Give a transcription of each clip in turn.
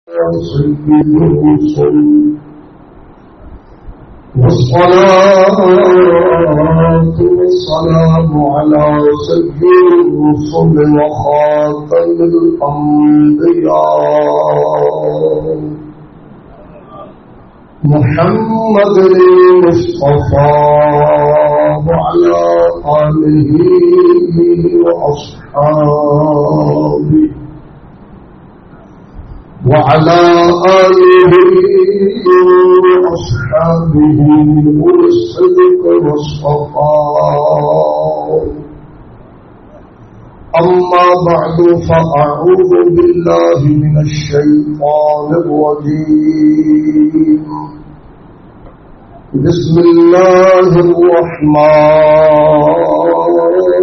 سيد الرسل والصلاة والسلام على سيد الرسل وخاتم الأنبياء محمد المصطفى وعلى آله وأصحابه وأصحابه والصدق والصفاء. أما بعد فأعوذ بالله من الشيطان الرجيم. بسم الله الرحمن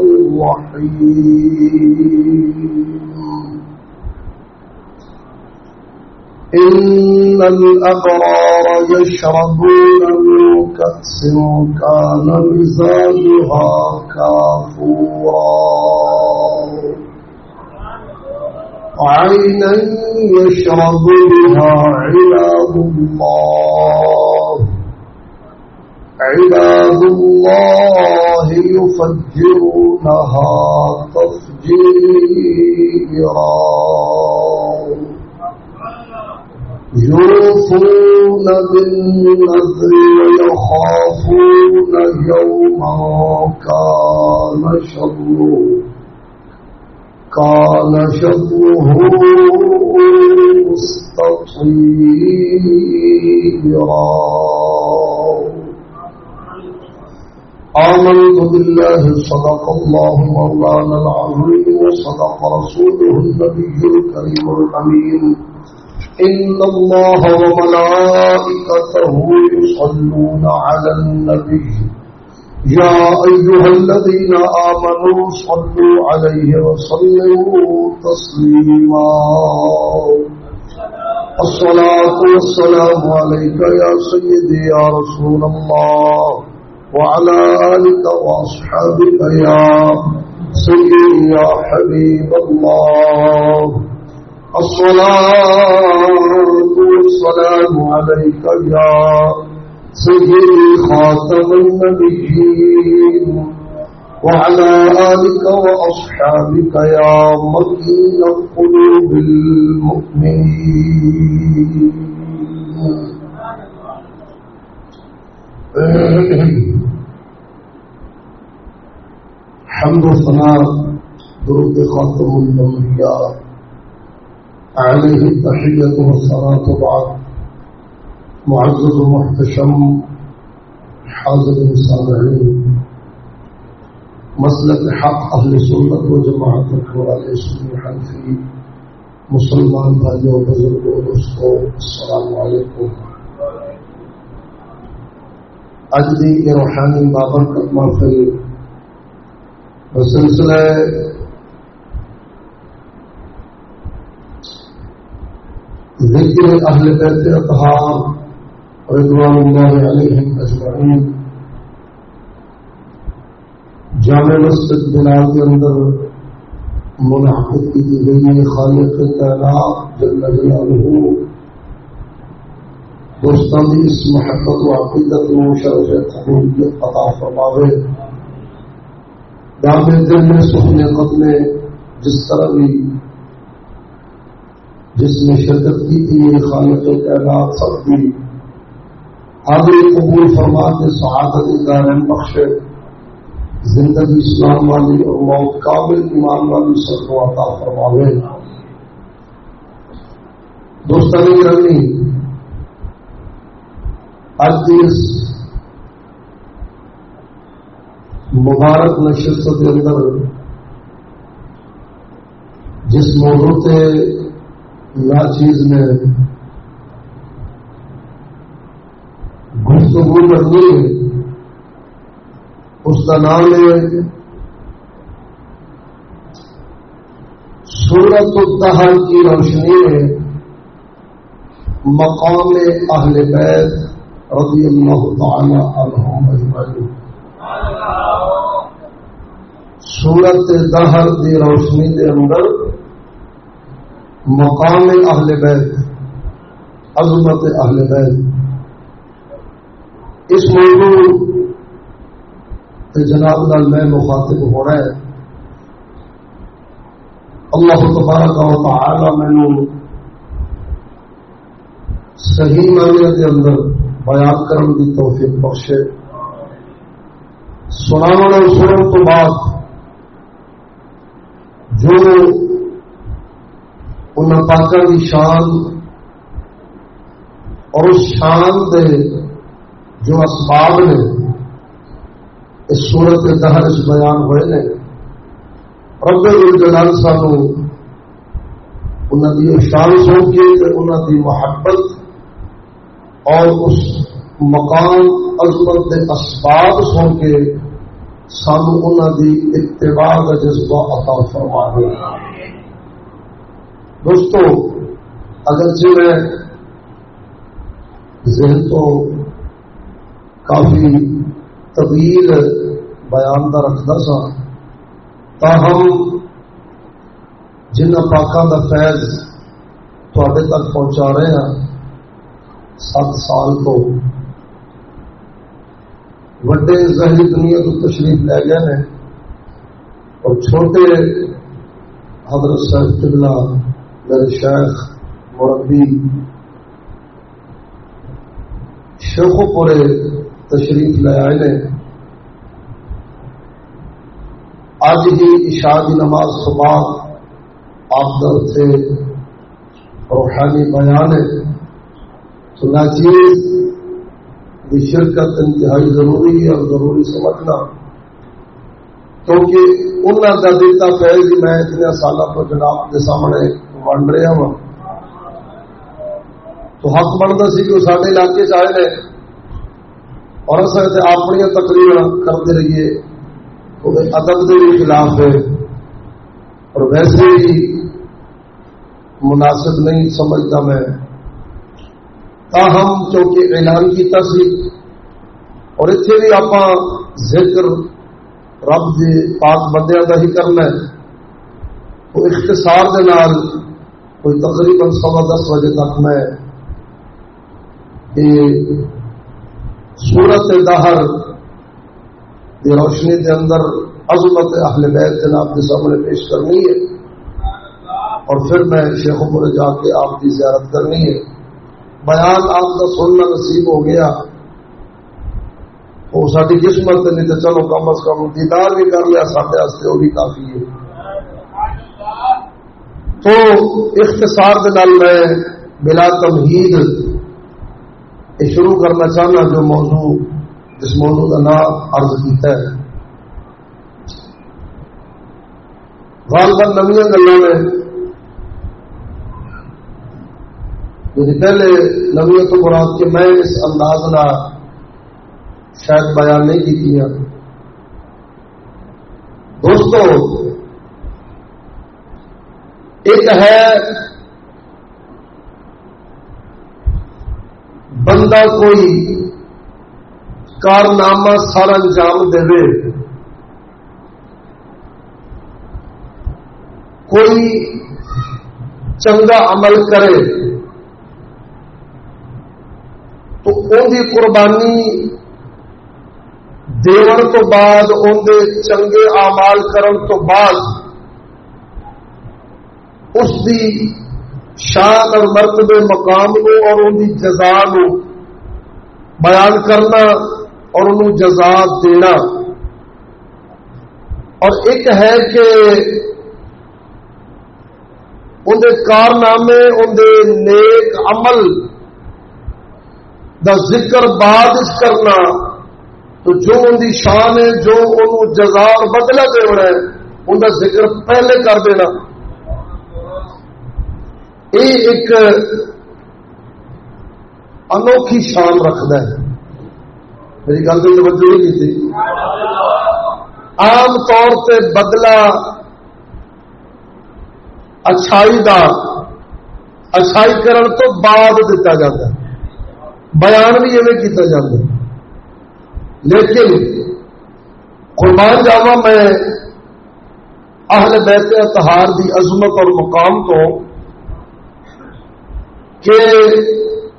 الرحيم. إن الأبرار يشربون من كأس كان مزاجها كافورا عينا يشرب بها عباد الله يفجرونها تفجيرا يوفون بالنذر ويخافون يوما كان شره مستطيرا. آمنت بالله صدق الله مولانا العظيم وصدق رسوله النبي الكريم الأمين. إن الله وملائكته يصلون على النبي يا أيها الذين آمنوا صلوا عليه وسلموا تسليما. الصلاة والسلام عليك يا سيدي يا رسول الله وعلى آلك وأصحابك يا سيدي يا حبيب الله. الصلاة والسلام عليك يا سيدي خاتم النبيين وعلى آلك وأصحابك يا مكين قلوب المؤمنين. حمد و ثناء درود خاتم الانبیاء علیہ التحیۃ والصلاۃ بعد. معزز و محتشم حاضر سامعین، مسلک حق اہل سنت و جماعت والے سنی حنفی مسلمان بھائیوں بزرگوں دوستوں، السلام علیکم. اج دی یہ روحانی بابرکت محفل سلسلہ ذکر اہل بیت اطہار رضوان اللہ علیہم اجمعین جامع مسجد بلال کے اندر منعقد کی گئی. خالق کائنات جل جلالہ دوستان کی اس محبت و عقیدت و شرف قبولیت عطا فرماوے. دام دل میں سخن قدم جس طرح بھی جس نے شرکت کی تھی یہ خالق کائنات سب کی حاضری قبول فرما کے سعادت دارین بخشے. زندگی اسلام والی اور موت کامل ایمان والی سب کو عطا فرماوے. دوستان گرامی، آج کی اس مبارک نشست کے اندر جس موضوع سے چیز میں گفتگو کرنی ہے اس کا نام ہے سورۃ الطہر کی روشنی میں مقام اہل بیت رضی اللہ تعالی عنہم اجمعین. سورۃ الطہر کی روشنی کے اندر مقام اہل بیت عظمت اہل بیت، اس موضوع جناب نال میں مخاطب ہونا ہے۔ اللہ تبارک و تعالی مینوں صحیح معنی کے اندر بیان کرنے کی توفیق بخشے۔ سناون اور سنن تو بعد جو ان پاکاں کی شان اور اس شان دے جو اسباب نے اس صورت کے تحت بیان ہوئے نے، رب الجلال سانو انہاں دی شان سن کے انہاں دی محبت اور اس مقام عظمت کے اسباب سن کے سانو انہاں دی اتباع کا جذبہ عطا فرمائے۔ دوستو، اگرچہ میں ذہن تو کافی طویل بیان کا رکھتا سا، تاہم جنہ پاکاں دا فیض تواڈے تک پہنچا رہے ہیں 7 سال تو وڈے ظاہری دنیا کو تشریف لے گئے ہیں، اور چھوٹے حضرت صاحب قبلہ میرے شیخ مربی شیخو پورے تشریف لے آئے نے۔ آج ہی عشاء کی نماز کے بعد آپ در سے روحانی بیان ہے، تو ناچیز کی شرکت انتہائی ضروری ہے اور ضروری سمجھنا، کیونکہ انہوں کا دیتا فیض میں اتنے سال پر جناب کے سامنے ونڈ رہا ہوں، تو حق بنتا سی کہ وہ سارے علاقے سے آئے نے اور اصل اپنی تقریر کرتے رہیے، ادب کے بھی خلاف ہے اور ویسے ہی مناسب نہیں سمجھتا میں۔ تاہم کیونکہ اعلان کیتا سی اور اتنے بھی آپ ذکر رب کے پاک بندیاں کا ہی کرنا ہے، تو اختصار دے نال کوئی تقریباً 10:15 بجے تک میں سورت دہر کی روشنی کے اندر عظمت اہل بیت جناب کے سامنے پیش کرنی ہے، اور پھر میں شیخوں پورے جا کے آپ کی زیارت کرنی ہے۔ بیان آپ کا سننا نصیب ہو گیا تو ساری قسمت، نہیں تو چلو کم از کم دیدار بھی کر لیا سارے واسطے، وہ بھی کافی ہے۔ تو اختصار کے نال میں بلا تمہید یہ شروع کرنا چاہنا جو موضوع جس موضوع کا نام عرض کیتا ہے۔ غالباً نویاں گلاں نے پہلے نویاں تو مراد کہ میں اس انداز نہ شاید بیان نہیں کی۔ دوستو، ایک ہے بندہ کوئی کارنامہ سر انجام دے، کوئی چنگا عمل کرے تو ان کی قربانی دیون تو بعد، ان کے چنگے اعمال کرن تو بعد اس دی شان اور مرتبے مقام کو اور ان کی جزا کو بیان کرنا اور انہوں جزا دینا، اور ایک ہے کہ ان کے کارنامے، ان کے نیک عمل دا ذکر بعد اس کرنا، تو جو ان کی شان ہے، جو انہوں جزا اور بدلہ دینا ہے، ان کا ذکر پہلے کر دینا۔ یہ ایک انوکھی شان رکھتا ہے۔ میری گل کی توجہ نہیں کی تھی۔ عام طور سے بدلہ اچھائی دا اچھائی کرن تو بعد دیتا جاتا ہے، بیان بھی ایویں کیتا جاتا ہے، لیکن قربان جاواں میں اہل بیت اطہار دی عظمت اور مقام کو کہ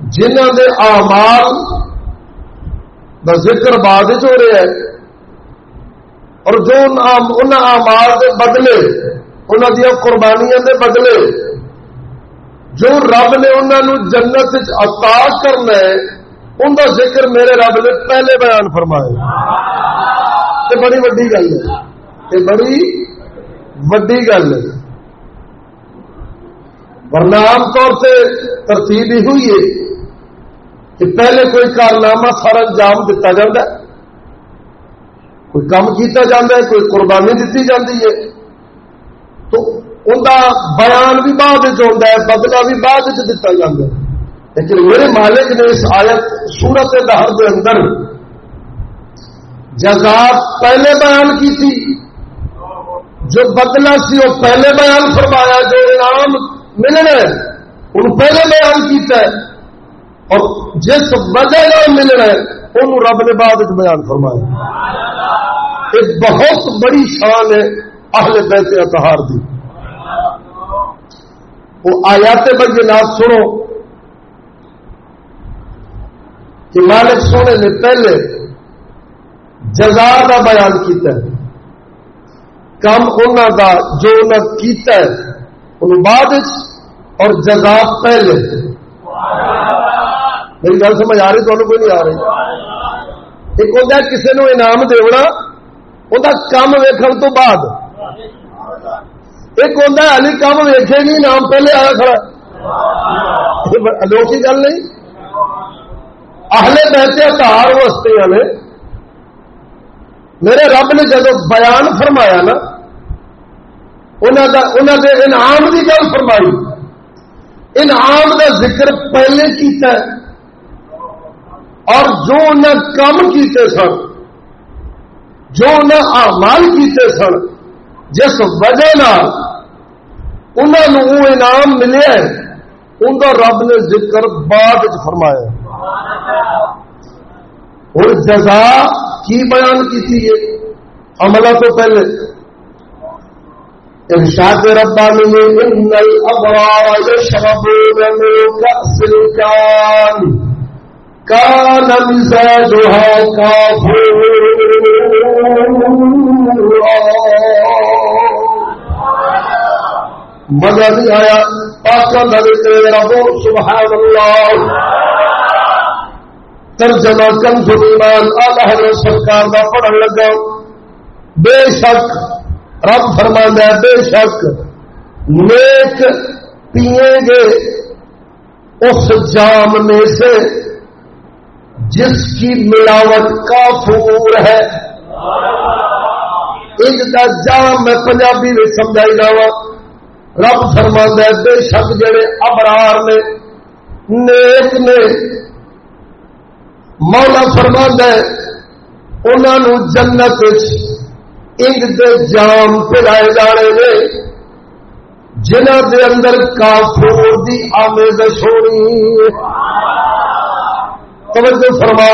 جنہوں دے اعمال دا ذکر بعد ہو رہا ہے اور جو ان اعمال دے بدلے انہوں دیا قربانیاں دے بدلے جو رب نے انہوں جنت عطا کرنا ہے ان کا ذکر میرے رب نے پہلے بیان فرمایا. یہ بڑی وڈی گل ہے, یہ بڑی وڈی گل ہے. ورنہ عام طور سے ترتیب ہی ہوئی ہے کہ پہلے کوئی کارنامہ سارا انجام دیتا جاتا ہے, کوئی کام کیتا جاتا ہے, کوئی قربانی دیتی جاتی ہے, تو ان کا بیان بھی بعد ہوتا ہے, بدلہ بھی بعد دیتا جاتا ہے. لیکن میرے مالک نے اس آیت سورت دہر کے اندر جزا پہلے بیان کی تھی, جو بدلہ سی وہ پہلے بیان فرمایا, جو انعام ملنا ہے ان پہلے بیان کیتا ہے, اور جس وجہ نال ملنا ہے ان رب نے بعد بیان فرمایا. ایک بہت بڑی شان ہے اہل بیت اطہار دی. وہ آیات بینات سنو کہ مالک سونے نے پہلے جزا کا بیان کیتا ہے, کام انہوں کا جو انہوں کیتا ہے ان بعد اور جزا پہلے. میری گل سمجھ آ رہی, تمہیں کوئی نہیں آ رہی؟ ایک ہوتا ہے کسی نے انعام دینا وہ کام ویکھن تو بعد, ایک ہوتا ہے علی کام ویکھے نہیں انعام پہلے آیا کھڑا. انوکھی گل نہیں. اہل بیت اطہار واسطے نے میرے رب نے جب بیان فرمایا نا انہوں نے انعام کی گل فرمائی, انعام کا ذکر پہلے کیتا ہے, اور جو انہیں کام کیتے سن, جو انہیں اعمال کیتے سن, جس وجہ انہوں وہ انعام ملے ان کا رب نے ذکر بعد فرمایا. اور جزا کی بیان کی تھی عملہ تو پہلے ارشاد ربانی ان الابرار یشربون من کأس کان مزاجها کافورا. مزہ نہیں آیا پاکاں دا ذکر ربو سبحان اللہ. ترجمہ کنز ایمان آلہ حضرت سرکار دا پڑھن لگا. بے شک رب فرماتا ہے بے شک نیک پیئیں گے اس جام میں سے جس کی ملاوٹ کافور ہے. ان کا جام میں پنجابی میں سمجھائی جاوا. رب فرماتا ہے بے شک جڑے ابرار نے نیک نے, مولا فرماتا ہے انہوں جنت انج دے جام پلائے جانے نے جنہ دے اندر کافور دی آمیزش ہونی. توجہ فرما,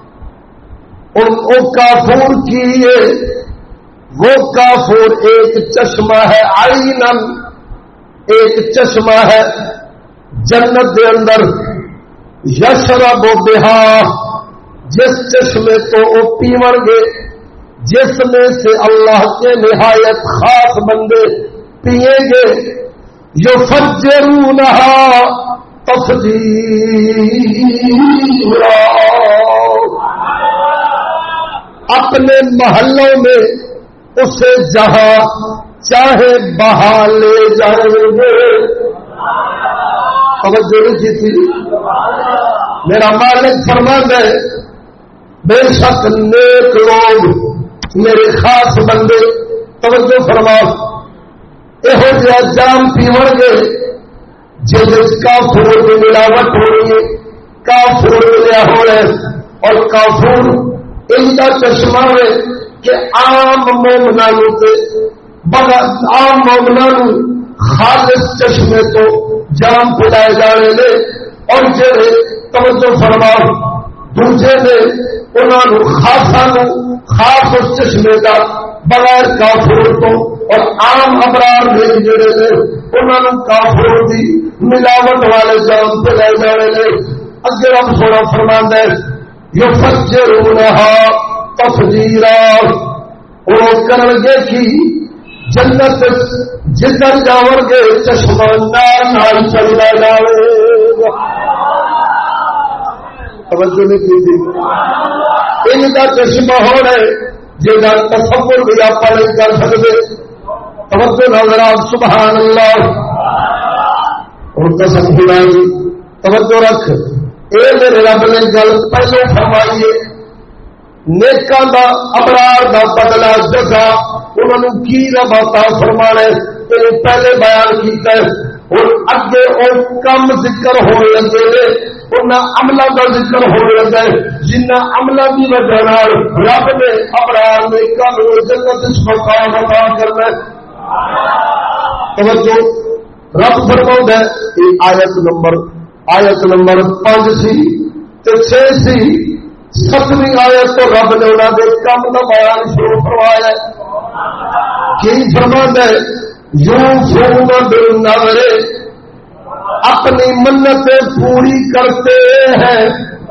وہ کافور کی ہے, وہ کافور ایک چشمہ ہے, عینن ایک چشمہ ہے جنت دے اندر, یشرب بہا جس چشمے تو وہ پیون گے جس میں سے اللہ کے نہایت خاص بندے پیئیں گے. یفجرونہا تفجیرا, اپنے محلوں میں اسے جہاں چاہے بہا لے جائیں گے. توجہ نہیں کی تھی. میرا مالک فرماتا ہے بے شک نیک لوگ میرے خاص بندے, توجہ فرما, یہو جہاں جام پیون گے جس کافور کی ملاوٹ ہونی ہے, کافور ملیا ہونا ہے, اور کافور ان کا چشمہ ہے کہ عام مومنوں سے عام مومنوں خالص چشمے تو جام پلائے جانے نے, اور جڑے توجہ فرما دوسرے نے انہوں خاصا خاص اس چشمے کا بغیر کافور تو اور عام ابرار نے جڑے نے انہوں کافور دی ملاوٹ والے جام پلائے جانے نے. اگے رب سونا فرماندا ہے یفجرونھا تفجیرا، وہ کرن گے کی جنت جدھر جاؤ گے چشمہ نال چلتا جاوے گا. توجہ نہیں کی تھی. ان کا چشمہ ہونا ہے جہاں تصور بھی آپ نہیں کر سکتے. توجہ نظر سبحان اللہ. اور قسم خدائی توجہ رکھ، اے میرے رب نے گل پہلے فرمائیے نیکاں دا ابرار دا بدلا جزا انہوں کی رب عطا فرمانا ہے پہلے بیان کیتا ہے. اور اگے اور کم ذکر ہونے لگے نے، انہاں عملاں دا ذکر ہونے لگا ہے جنہاں عملاں دی وجہ نال رب نے ابرار نیکاں نوں جنت وچ مقام عطا کرنا ہے. توجہ رب فرماؤں ہے یہ آیت نمبر 5 سی تے 6 سی. 7ویں آیت تو رب نے انہوں نے کم کا بیان شروع کروایا. کی فرماتا ہے یوفون بالنذر، اپنی منتیں پوری کرتے ہیں.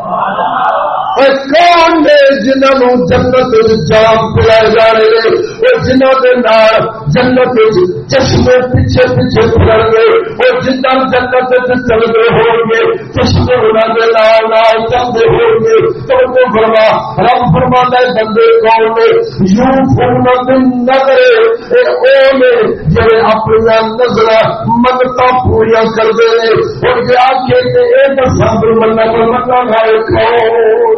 کون نے جنہوں جنت جام پلائے جانے اور جنہوں کے نال جنت چشمے پیچھے پیچھے پھر گئے اور جنہ جنت چلتے ہو گے چشمے انہوں کے نال نال چلتے ہو گے. تو فرما رب فرماتا ہے بندے کون نے یوفون بالنذر، او نے جڑے اپنی نظر منتاں پوریاں کرتے ہیں. اور یہ آکھے کہ اے دساں منت گائے کون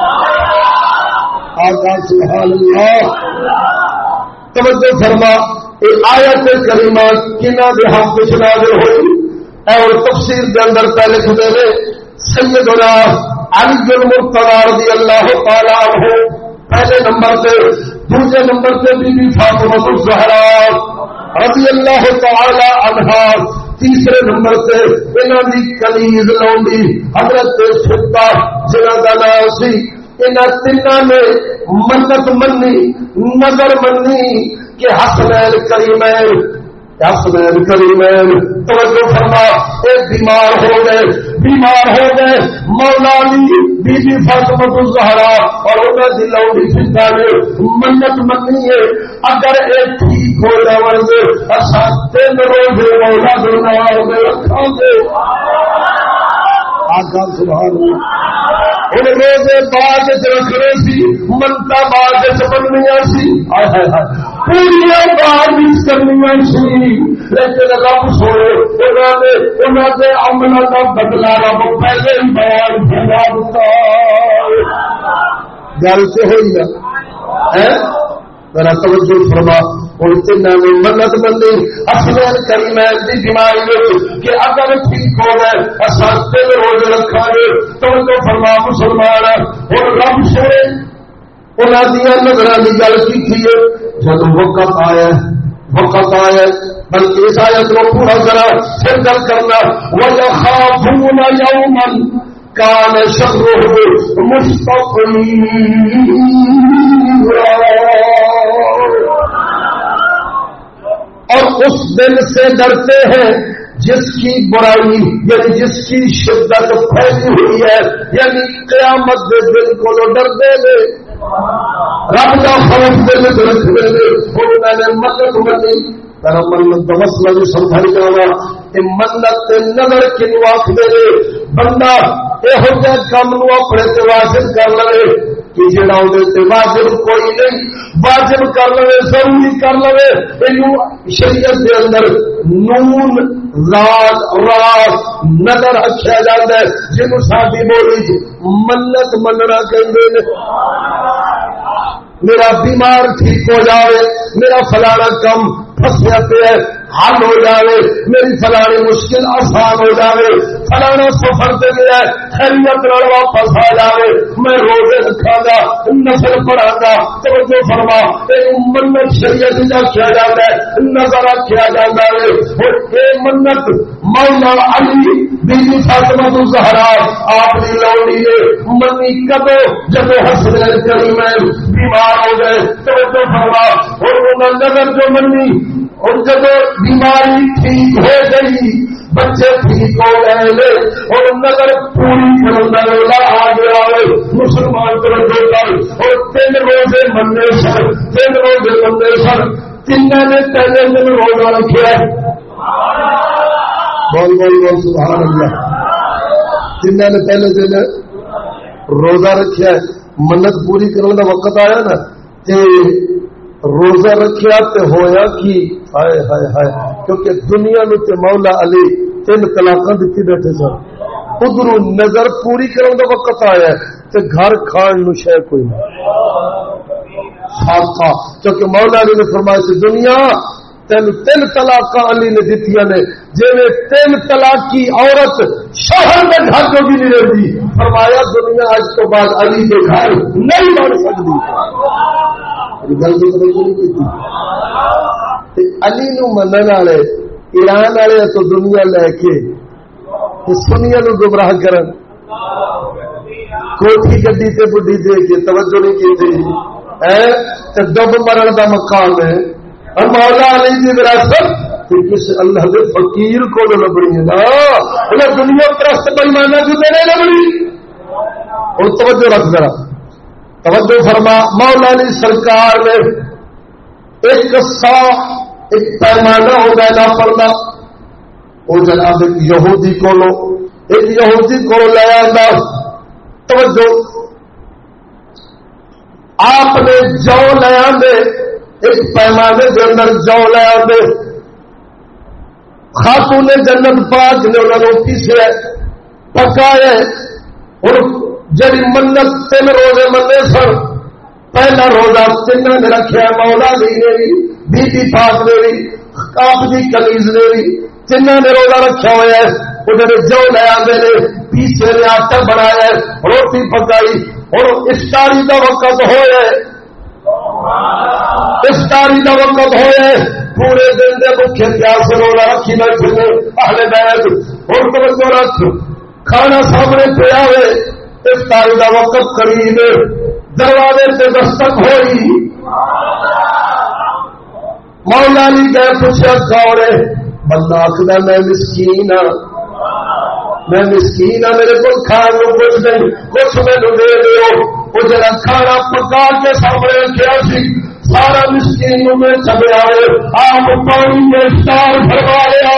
آقا سبحان اللہ. توجہ فرما یہ آیت کریمہ کنہاں دے حق وچ نازل ہوئی اور تفسیر دے اندر پہلے لکھدے نے سیدنا علی المرتضی رضی اللہ تعالی عنہ پہلے نمبر تے، دوسرے نمبر تے بی بی فاطمہ الزہرا رضی اللہ تعالی عنہا، تیسرے نمبر تے انہاں دی کنیز لونڈی حضرت صدیقہ جنہاں دا نام سی. انہاں تیناں نے منت منی نظر منی کہ حسنین کریمین توجہ فرما اے بیمار ہو گئے Maula Ali Bibi Bibi Fatima al-Zahra اور انہاں دی لونڈی صدیقہ نے منت منی ہے اگر اے ٹھیک ہو جاون گے اساں 3 روز مولا دے نال رکھاں گے. آقا سبحان اللہ. ان روزے بعد رکھنے سی منتا بعد بننیاں سی پوریا بعد کرنیاں سی، لیکن رب سوئے انہوں نے عملوں کا بدلا رب پہلے ہی بیان کرا دیتا. گل تو ہوئی نا ذرا توجہ فرما. اور تینوں نے منت بندی حسنین کریمین دی بیماری کہ اگر ٹھیک ہو گئے اصل 3 روز رکھا گے. توجہ فرما مسلمان. اور رب سوئے انہوں دیا نظر کی گل کی جب وقت آیا بلکہ اس آیت کو پورا ذرا پھر گل کرنا وَيَخَافُونَ يَوْمًا كَانَ شَرُّهُ مُسْتَطِيرًا، اور اس دن سے ڈرتے ہیں جس کی برائی یعنی جس کی شدت پھیلی ہوئی ہے، یعنی قیامت کے دن کو ڈرتے ہیں. رب کا خوف دل میں رکھتے ہیں. میں نے منت منی میرا منت کا مسئلہ بھی سمجھائی جانا. منت نظر کنو آخر بندہ یہو جہ کام اپنے تے واجب کر لے کہ جڑا وہ واجب کوئی نہیں واجب کر لے ضروری کر لے. شریعت کے اندر نون لال راز نظر رکھا جاتا ہے جنہوں ساری بولی منت مننا کہتے ہیں. میرا بیمار ٹھیک ہو جائے، میرا فلانا کم پھنسیا پہ حل ہو جائے، میری فلانی مشکل آسان ہو جائے، فلانا سفر سے گیا خیریت نال واپس آ جائے، میں روزے رکھا گا نفل پڑھا گا. توجہ فرما منت شریعت رکھا جاتا ہے نظر رکھا جاتا ہے. اور یہ منت Maula Ali Bibi Bibi Fatima al-Zahra آپ کی لونڈی نے منی کدو جب حسنین کریمین بیمار ہو گئے. توجہ فرما اور انہوں نے نظر جو منی اور جب بیماری ٹھیک ہو گئی بچے ٹھیک ہو گئے اور نظر پوری کرنا ویلا آ گیا ہے مسلمان توجہ کر اور 3 روزے مننے سن 3 روزے مننے سن تینوں نے پہلے دن روزہ رکھا بول بول بول سبحان اللہ تینوں نے پہلے دن روزہ رکھا منت پوری کرنے کا وقت آیا نا تے روزہ رکھیا تے ہویا کی ہائے ہائے ہائے کیونکہ دنیا میں تے مولا علی 3 طلاقاں دتی بیٹھے سن ادھر نظر پوری کرنے کا وقت آیا تے گھر کھان نو شے کوئی نہیں خاصا کیونکہ مولا علی نے فرمایا سی دنیا 3 طلاق علی نے دیتیاں نے جی 3 طلاق کی عورت شوہر میں گھر جو بھی نہیں رہتی فرمایا دنیا آج تو بعد علی کے گھر نہیں بن سکتی گل کی توجہ نہیں کی علی نو منن والے ایران والے تو دنیا لے کے سنیا نو گمراہ کرن کوٹھی گڈی تے بڈھی دے کے توجہ نہیں کی دب مرن دا مقام ہے اور مولا علی کی وراثت کسی اللہ کے فقیر کو لبنی ہے نا انہیں دنیا پرست بےمانہ کو دینے لبنی اور توجہ رکھ ذرا توجہ فرما مولا علی سرکار نے ایک پیمانہ ہوتا ہے نہ پڑھنا وہ جناب ایک یہودی کو لے آتا توجہ آپ نے جو لے آدھے ایک پیمانے کے اندر جو لے آدھے خاتون جنت پاک نے انہوں نے پیسے پکائے اور جڑی منت 3 روزے منے سن پہلا روزہ 3 نے رکھا مولا علی نے بی بی پاک نے بھی آپ کی کنیز نے بھی 3 نے روزہ رکھا ہوا ہے انہوں جو لے آدھے نے پیسے نے آٹا بنایا روٹی پکائی اور افطاری کا وقت ہوا افطاری کا وقت ہوا پورے دن کے بھوکے پیاس روزہ رکھی بیٹھے اہل بیت اور توجہ رکھ کھانا سامنے پیا ہوئے افطاری کا وقت قریب دروازے سے دستک ہوئی مولا علی گئے پوچھا کون ہے بندہ آخر میں مسکین ہاں میرے کو کھانے کو کچھ نہیں کچھ مینو دے دو وہ جرا کھانا پکا کے سامنے رکھا سی سارا مسکین میں چلے آئے آپ پانی میں افطار فرمایا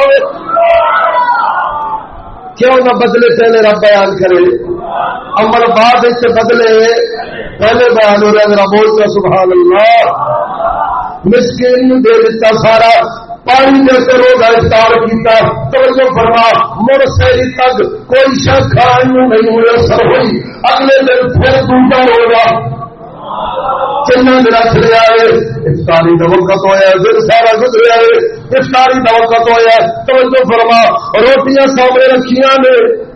کیوں نہ بدلے پہلے رب بیان کرے عمل بعد سے بدلے پہلے بیان ہو رہا میرا بولتا سبحان اللہ مسکین دے دیتا سارا پانی دے کے روزہ افطار کیتا توجہ فرما مڑ سہری تک کوئی شخص کھانے نہیں میسر ہوئی اگلے دن پھر دوسرا روزہ چنا رکھ لیا ہے افطاری کا وقت ہوا دن سارا گزریا ہے افطاری کا وقت ہوا توجہ فرما روٹیاں سامنے رکھیاں نے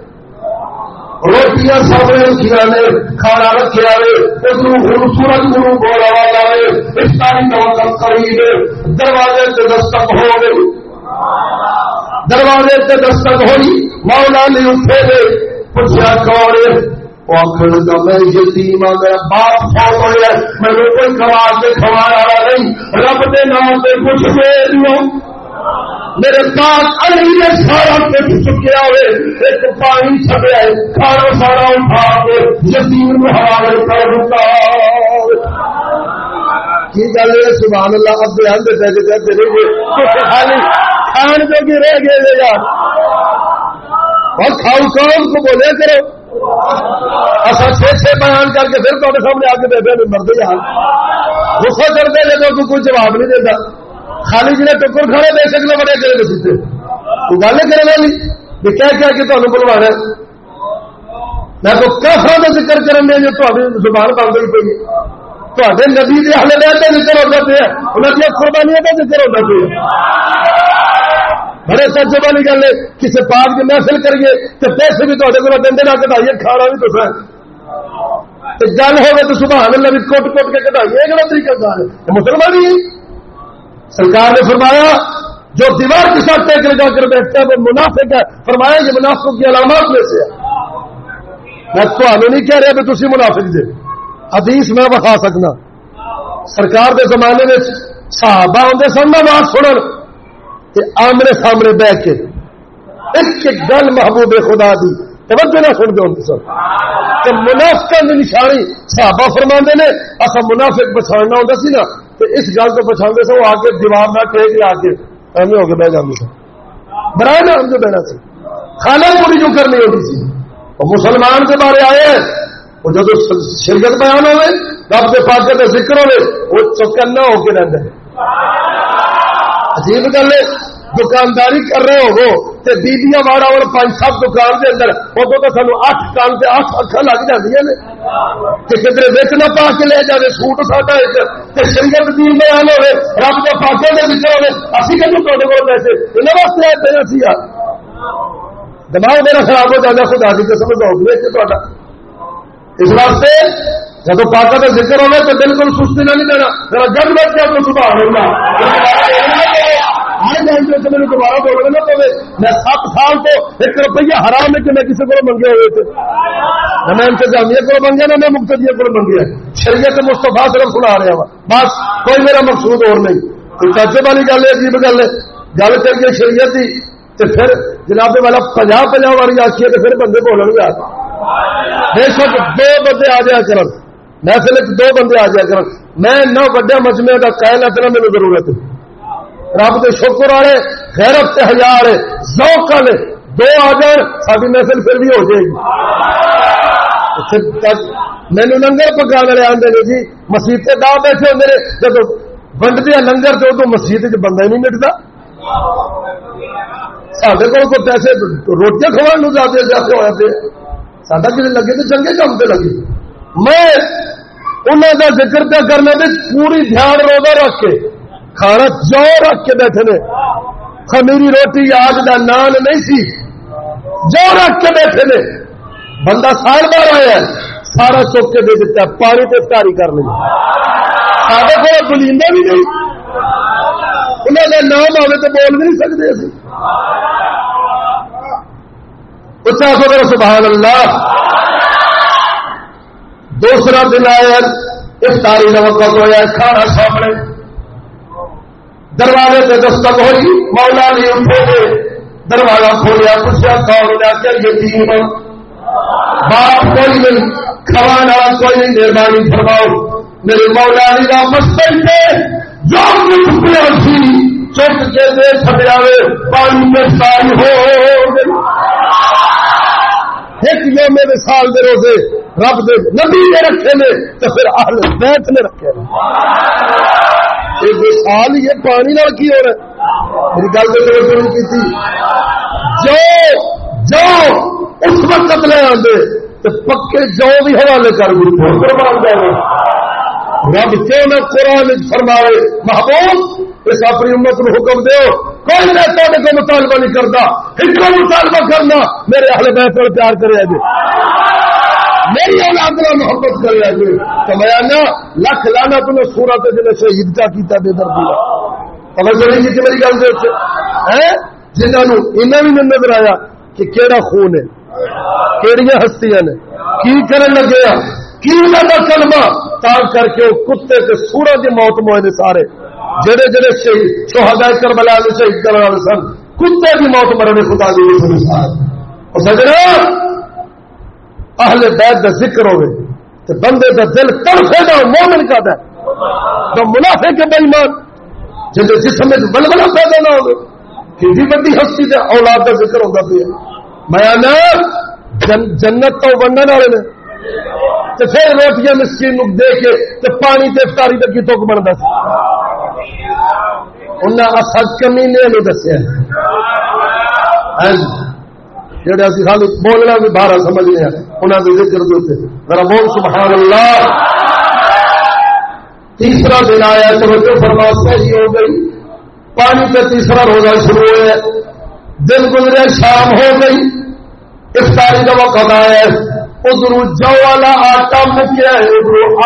کھانا رکھا ہے سورج گرو بولا والا ہے افطاری کا وقت قریب دروازے سے دستک ہو گئی دروازے سے دستک ہوئی مولا نے اٹھے گئے پوچھا کون ہے وہ آخر لگا میں یتیم ہوں میرا باپ فوت ہو گیا میں نے کوئی کما کے کھوایا نہیں رب کے نام سے کچھ دے دوں میرے پاس علی نے سارا کچھ چکیا ہوئے ایک پانی چھپیا ہے کھانا سارا اٹھا کے یتیم حوالے کر دیتا کی گل ہے سبحان اللہ اب دھیان دیتے رہتے کچھ خالی کھان جو بھی رہ گئے یار اور کھاؤ کون کو بولے کرو اصل سے بیان کر کے پھر تھوڑے سامنے آ کے بیٹھے مرد یار غصہ کرتے ہیں تو کوئی جواب نہیں دیتا خالی جی ٹکر کھانے دے سکنا بڑے کرے سیتے تو گل کرنے والی بھی کہہ کے تمہیں بلوانا میں تو کافروں کا ذکر کرنے جو تاری زبان بن گئی پی تے نبی کے اہل بیت کا ذکر ہوتا پیا انہوں نے قربانیاں کا ذکر ہوتا پیا بڑے سچے والی گل ہے کسی پاک کی محفل کریے تو پیسے بھی تے کو دے نہ کٹائیے کھانا بھی تو گل ہوگی تو سبحان اللہ بھی کٹ کٹ کے کٹائیے اگلا طریقہ کار ہے مسلمان ہی سرکار نے فرمایا جو دیوار کے ساتھ ٹیک لگا کر بیٹھتا ہے وہ منافق ہے فرمایا یہ منافقوں کی علامات میں سے ہے میں تو نہیں کہہ رہا کہ تھی منافق دے حدیث میں بخا سکنا سرکار کے زمانے میں صحابہ آتے سن نہ بات سنن آمنے سامنے بہ کے ایک ایک گل محبوب خدا دی توجہ نہ سن دو سن کہ منافقاں دی نشانی صحابہ فرماندے نے اسا منافق پچھاننا ہوندا سی نا تے اس گل تو پچھاندے سو آ کے دیوار نہ ٹیک لا کے ایویں ہو کے بیٹھ جاندے سن برائے نہ ہم جو بیٹھا سی کھانا پوری جو کرنی ہوتی سی اور مسلمان کے بارے آئے وہ جب شرکت بیان ہوئے رب کے پاک کا ذکر ہوئے وہ چوکنا ہو کے رہتے ہیں عجیب گل ہے دکانداری کر رہے ہو تو بیبیاں مارا اور 5-7 دکان کے اندر ادو تو سانو 8 کان سے 8 اکھاں لگ جاندیاں نے کہ کدھر ویچنا پا کے لے جائے سوٹ ساڈا ایک شریعت دین بیان ہوئے رب کے پاک کا ذکر ہوئے اسی کہتے تھوڑے کو پیسے انہاں واسطے آئے پہ سی دماغ میرا خراب ہو جاتا خدا کی قسم تو اس واسطے جب پاکا کا ذکر ہوگا تو بالکل سستی نہ نہیں دینا ذرا جب بیٹھ کے اپنے سبحان اللہ ہر گھنٹے سے میرے دوبارہ بولنا نہ پوے میں 7 سال تو 1 روپیہ حرام ہے کہ میں کسی کو منگے ہوئے تھے نہ میں انتظامیہ کو منگیا نہ میں مقتدیہ کو منگیا شریعت مصطفیٰ صرف سنا رہا ہوا بس کوئی میرا مقصود اور نہیں کوئی چاچے والی گل ہے عجیب گل ہے گل کر کے شریعت کی تو پھر جناب والا 50 والی آخی ہے تو پھر بندے بولن گے بے شک 2 بندے آ جایا کرن محفل 2 بندے آ جایا کرن میں نہ وڈے مجمے کا قائل اتنا میرے ضرورت ہے رب کے شکر والے غیرت تے حیا والے ذوق والے 2 آ جان ساری محفل پھر بھی ہو جائے گی مینو لنگر پکانے والے آدھے نے جی مسیح سے داہ بیٹھے ہوتے ہیں جب ونڈتے ہیں لنگر تو ادو مسیح بندہ ہی نہیں مٹتا سارے کو پیسے روٹیاں کھوانے زیادہ زیادہ ہو جاتے ساڈا کسی لگے تو چنگے کام سے لگے میں انہوں کا ذکر پہ کرنے میں پوری دھیان روزہ رکھ کے کھانا جو رکھ کے بیٹھے نے خمیری روٹی آج کا نان نہیں سی جو رکھ کے بیٹھے نے بندہ سال بار آیا سارا چک کے دے دیتا ہے پانی تو افطاری کر لیں سارے کو بلیندہ بھی نہیں انہوں نے نام آئے تو بول بھی نہیں سکتے اسی اچھا سو کرو سبحان اللہ دوسرا دن آیا افطاری کا وقت ہوا کھانا سامنے دروازے پہ دستک ہوئی مولا نے اٹھے دروازہ کھولیا پوچھا کون لیا کیا یتیم باپ کوئی نہیں کھوانا کوئی نہیں مہربانی فرماؤ میرے مولا علی کا مسجد سے جو کچھ پیا سی چک کے دے چھڑیا پانی میں ساری ہو گئی ایک یوم وصال دے روزے رب دے نبی نے رکھے نے تو پھر اہل بیت نے رکھے یہ وصال یہ پانی نہ کی ہو رہا میری گل تو توجہ نہیں کی تھی جو اس وقت لے آندے تو پکے جو بھی حوالے کر گئی قربان جاؤ رب کیوں نہ قرآن فرمائے محبوب اس اپنی امت کو حکم دو کوئی نہ تھوڑے کو مطالبہ نہیں کرتا ان کو مطالبہ کرنا میرے اہل بیت پر پیار کرے جی میری اولاد کو محبت کرے جی تو میں نا لکھ لانا تمہیں صورت جنہیں شہید کا کیتا بے دردی توجہ نہیں کی میری گل ہے جنہوں انہیں بھی نہیں نظر آیا کہ کیڑا خون ہے کیڑیاں ہستیاں نے کی کرن لگے کی انہوں کا کلمہ تاں کر کے وہ کتے کے سورا کی موت موئے نے سارے جڑے جڑے شہداء کربلا نے شہید کرنے والے سن کتے کی موت مرنے خدا دی اور سجنا اہل بیت کا ذکر ہوئے تو بندے کا دل تڑفے گا مومن کا ہے تو منافق کے بے ایمان جن کے جسم میں بلبلا پیدا نہ ہوگا کتنی بڑی ہستی سے اولاد کا ذکر ہوگا پہ میں جنت تو بننے والے نے تو پھر روٹیاں مسکین دے کے تو پانی تے افطاری تک کی توک بنتا انہیں اصل کمی نہیں دسیا جڑے اسی خالی بولنا بھی باہر سمجھنے ہیں انہوں نے ذکر دیتے ذرا بول سبحان اللہ تیسرا دن آیا توجہ فرما صحیح ہو گئی پانی کا تیسرا روزہ شروع ہے دن گزرے شام ہو گئی افطاری کا وقت آیا ادھر جو والا آٹا مکیا ہے ادھر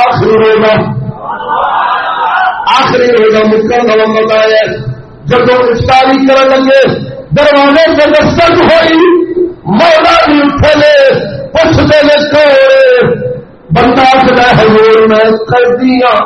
آخری روزہ مکن کا وقت آیا جب افطاری کرنے لگے دروازے سے دستک ہوئی مولا بھی اٹھے لے پوچھتے لے کوڑے بندہ کہتا ہے حضور میں قیدی ہاں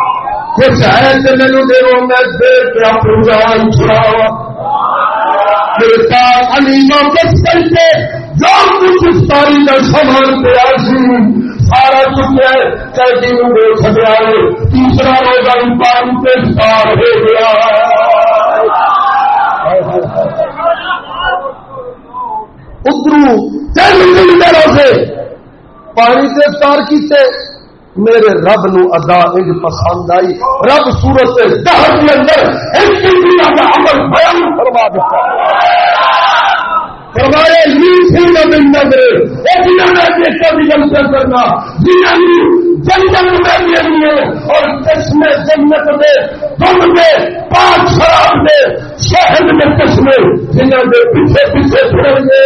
کچھ ہے کہ مینو دے میں دے کے اپنا چھڑاوا میرے ساتھ علی واپس کر کے جو کچھ افطاری کا سامان پہ آسی سارا کچھ ہے کیسی میں سجا تیسرا روزہ پانی پہ افطار ہو گیا. ادھرو 3 دن کے روزے پانی سے افطار کیتے. میرے رب نو ادا انج پسند آئی. رب سورت دہر کے اندر ایک دنیا کا عمل بیان فرما دیتا. فرمایا یوسف بن نظر ایک جنہ دیکھا بھی غلطی کرنا جنہوں جنگل میں بھی اور قسم جنت میں دم میں پاک شراب میں شہد میں قسم جنہوں نے پیچھے پیچھے پھریں گے.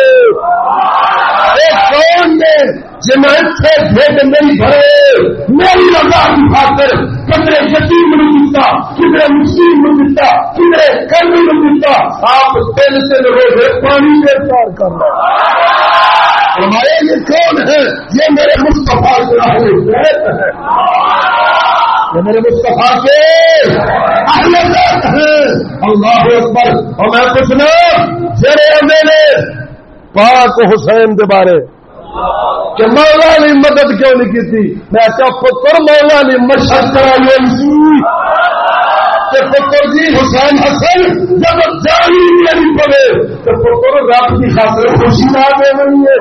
کون نے جنہیں سے بھیج نہیں بھرے میری رضا کی خاطر کتنے یتیم نے دیتا کتنے مسلم نے دیتا کتنے کرمی نے دیتا. آپ 3 روزے پانی میں افطار کر رہے ہمارے یہ کون ہے؟ یہ میرے مصطفیٰ کے اہل بیت ہے. یہ میرے مصطفیٰ کے اہل بیت ہے. اللہ اکبر. اور میں پوچھنا میرے میرے پاک حسین کے بارے کہ مولا نے مدد کیوں نہیں کی تھی. میں کیا پتر مولا نے مشق کرائی کہ پتر جی حسین حسن جب جانی نہیں پڑے تو پتر رب کی خاطر خوشی نہ دے رہی ہے.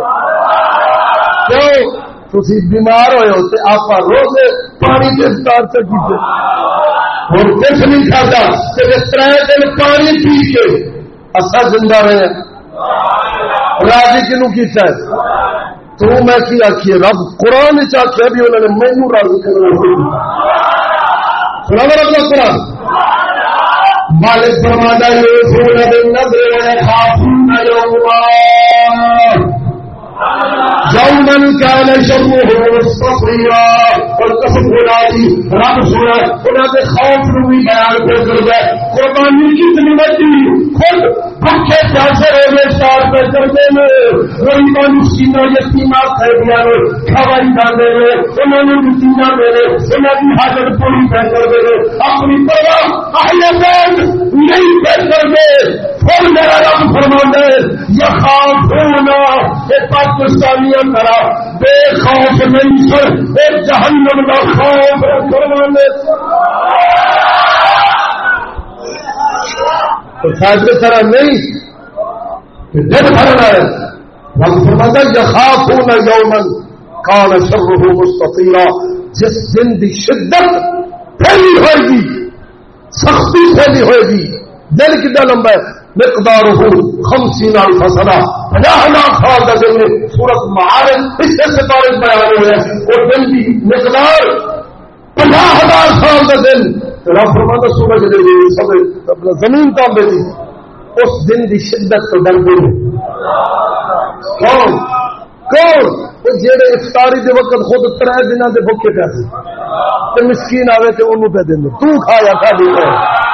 کیوں تھی بیمار ہوئے ہوتے آپ روزے پانی کے افطار سے کیتے اور کچھ نہیں کھاتا کہ 3 دن پانی پی کے اصا زندہ رہے. راضی کنوں کیتا ہے تو میں کی آخی رب قرآن چاہیے بھی انہوں نے مینو راضی کرنا. سنا رب قرآن مالک فرماتا یوفون بالنذر ويخافون یوما کان شره مستطیرا. اور قسم خدا دی رب سنا انہوں نے خوف نو بھی بیان کر دیا. قربانی کتنی بڑی خود بھوکے پیاسے روزے افطار پہ کرتے ہیں غریباں مسکیناں یتیماں قیدیاں کھوائی کھاتے ہیں انہوں نے مسکیناں میرے انہوں کی حاجت پوری پہ کرتے ہیں اپنی پرواہ اہل بیت نہیں پہ کرتے. پھر میرا رب فرماتا ہے یخافون یہ پاکستانیاں کرا بے خوف نہیں سر ایک جہنم کا خوف فرمانے تو فائدے طرح نہیں دل بھرنا ہے. رب فرماتا ہے یخافون یوما کان شره مستطیرا. جس دن کی شدت پھیلی ہوئے گی سختی پھیلی ہوئے گی. دل کتنا لمبا ہے مقدارہ 50,000 سنہ 50,000 سال کا دن. سورۃ معارج اس سے بارش بیان ہوئے اور دن کی مقدار 50,000 سال کا دن. رب فرماتا سورج زمین کام دی اس دن کی شدت تو ڈر گئی. کون کون وہ جہے افطاری کے وقت خود 3 دنوں کے بھوکے پیسے تو مسکین آئے تو انہوں پہ دیں تو کھایا کھا دیا.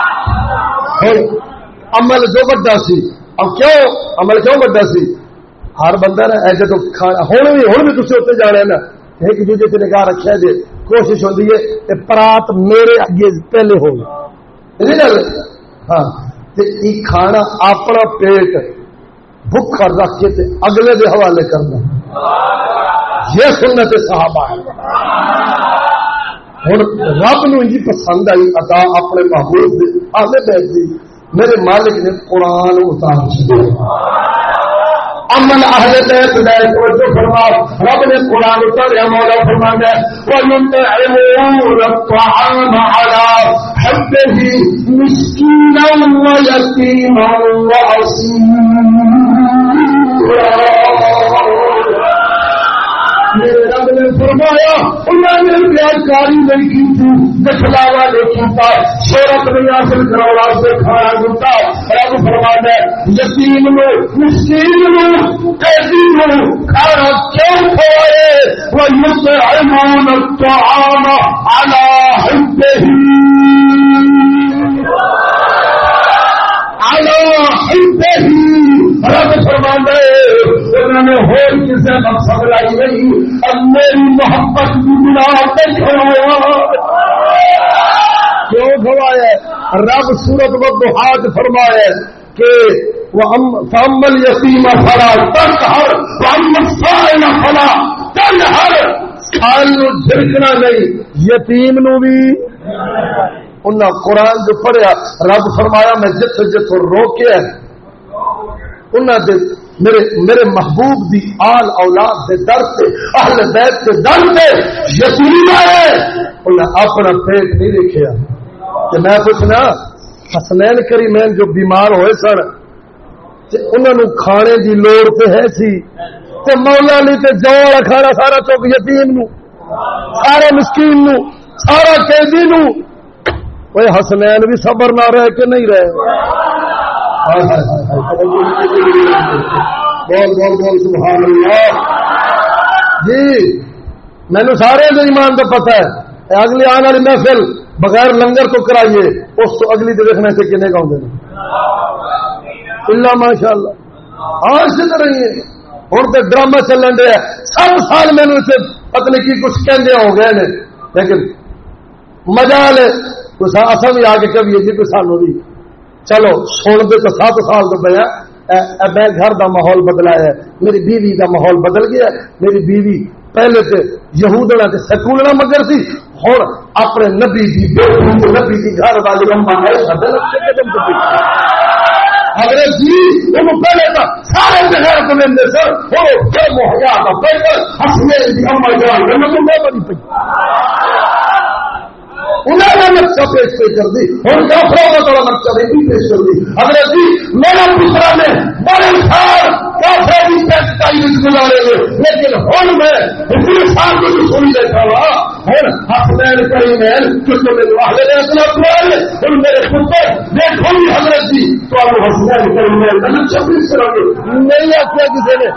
عمل جو بڑا سی اب کیوں عمل کیوں بڑا سی ہر بندہ نا ایسے تو ہوں بھی تھی اتنے جانے نا ایک دوجے سے نگاہ رکھا جی کوشش ہوتی ہے کہ پرات میرے اگے پہلے ہو گل. ہاں کھانا اپنا پیٹ بھوکا رکھ کے اگلے دے حوالے کرنا یہ سنت صحابہ ہے. ہوں رب نو جی پسند آئی عطا اپنے محبوب دے اہل بیت دی. میرے مالک نے قرآن اتار چکا امن اہل بیت توجہ فرما. رب نے قرآن اتاریا. مولا فرماتا ہے وَيُطْعِمُونَ الطَّعَامَ عَلَىٰ حُبِّهِ مِسْكِينًا وَيَتِيمًا وَأَسِيرًا. میرے رب نے فرمایا انہوں نے ریاکاری نہیں کی تھی دکھلاوا نہیں کیتا شہرت نہیں حاصل کرنے واسطے کھانا دیتا. رب فرماتا ہے یتیم نو مسکین نو قیدی نو کھانا کیوں کھوائے وَيُطْعِمُونَ الطَّعَامَ عَلَىٰ حُبِّهِ رب فرماتا ہے انہوں نے اور کسی مقصد لائی نہیں اب میری محبت کی بنا پہ کھوایا. کیوں کھوایا؟ رب سورت والضحیٰ فرمایا کہ فَأَمَّا الْيَتِيمَ فَلَا تَقْهَرْ وَأَمَّا السَّائِلَ فَلَا تَنْهَرْ. سائل نو جھڑکنا نہیں، یتیم نو بھی. انہاں قرآن جو پڑھیا رب فرمایا میں جتھے جتھے روکیا انہاں دے میرے محبوب دی آل اولاد دے در تے اہل بیت دے در تے یتیم آئے انہاں اپنا پیٹ نہیں دیکھیا. کہ میں پوچھنا حسنین کریمین جو بیمار ہوئے سن انہوں نے کھانے دی لوڑ تے ہے سی تے مولا علی تے جو والا کھانا سارا چوک یتیم نو، سارا مسکین نو، سارا قیدی نو. وہ حسنین بھی صبر نہ رہے کہ نہیں رہے. بول سبحان اللہ. جی میں نے سارے ایمان کا پتہ ہے. اگلی آنے والی محفل بغیر لنگر تو کرائیے اس تو اگلی تو دیکھنے سے کنے گاؤں دینا اللہ ماشاء اللہ. ہاں اسی طرح ہی ہوں تو ڈرامہ چلن دیا 7 سال میں نے اسے پتہ کی کچھ کہندے ہو گئے نے لیکن مزہ لے کچھ اصل بھی آ کے کبھی جی کوئی سانو بھی چلو سن دے تو 7 سال تو پہ میں گھر دا ماحول بدلا ہے. میری بیوی دا ماحول بدل گیا. میری بیوی پہلے تے یہودنا تے سکولنا مگر سی ہوں اپنے نبی دی بیٹی نبی دی گھر والی اماں ہے حضرت جی وہ پہلے تو سارے غیر کو لیندے سر وہ کیا مہیا تھا پہلے ہسنے دی اماں جان میں بڑی پئی انہوں نے نقشہ پیش کر دی اور کافروں کا تھوڑا نقشہ بھی پیش کر دی. حضرت جی میرا دوسرا نے بڑے سال کافر کی تعین گزارے ہوئے لیکن ہوں میں پچھلے سال کو جو سنی دیکھا ہوا ہوں حسنین کریمین کیونکہ میرے واحد نے اصلا قرآن اور میرے پتر دیکھو گی حضرت جی تو آپ حسنین کریمین کا نقشہ پیش کرو گے نہیں آتا کسی نے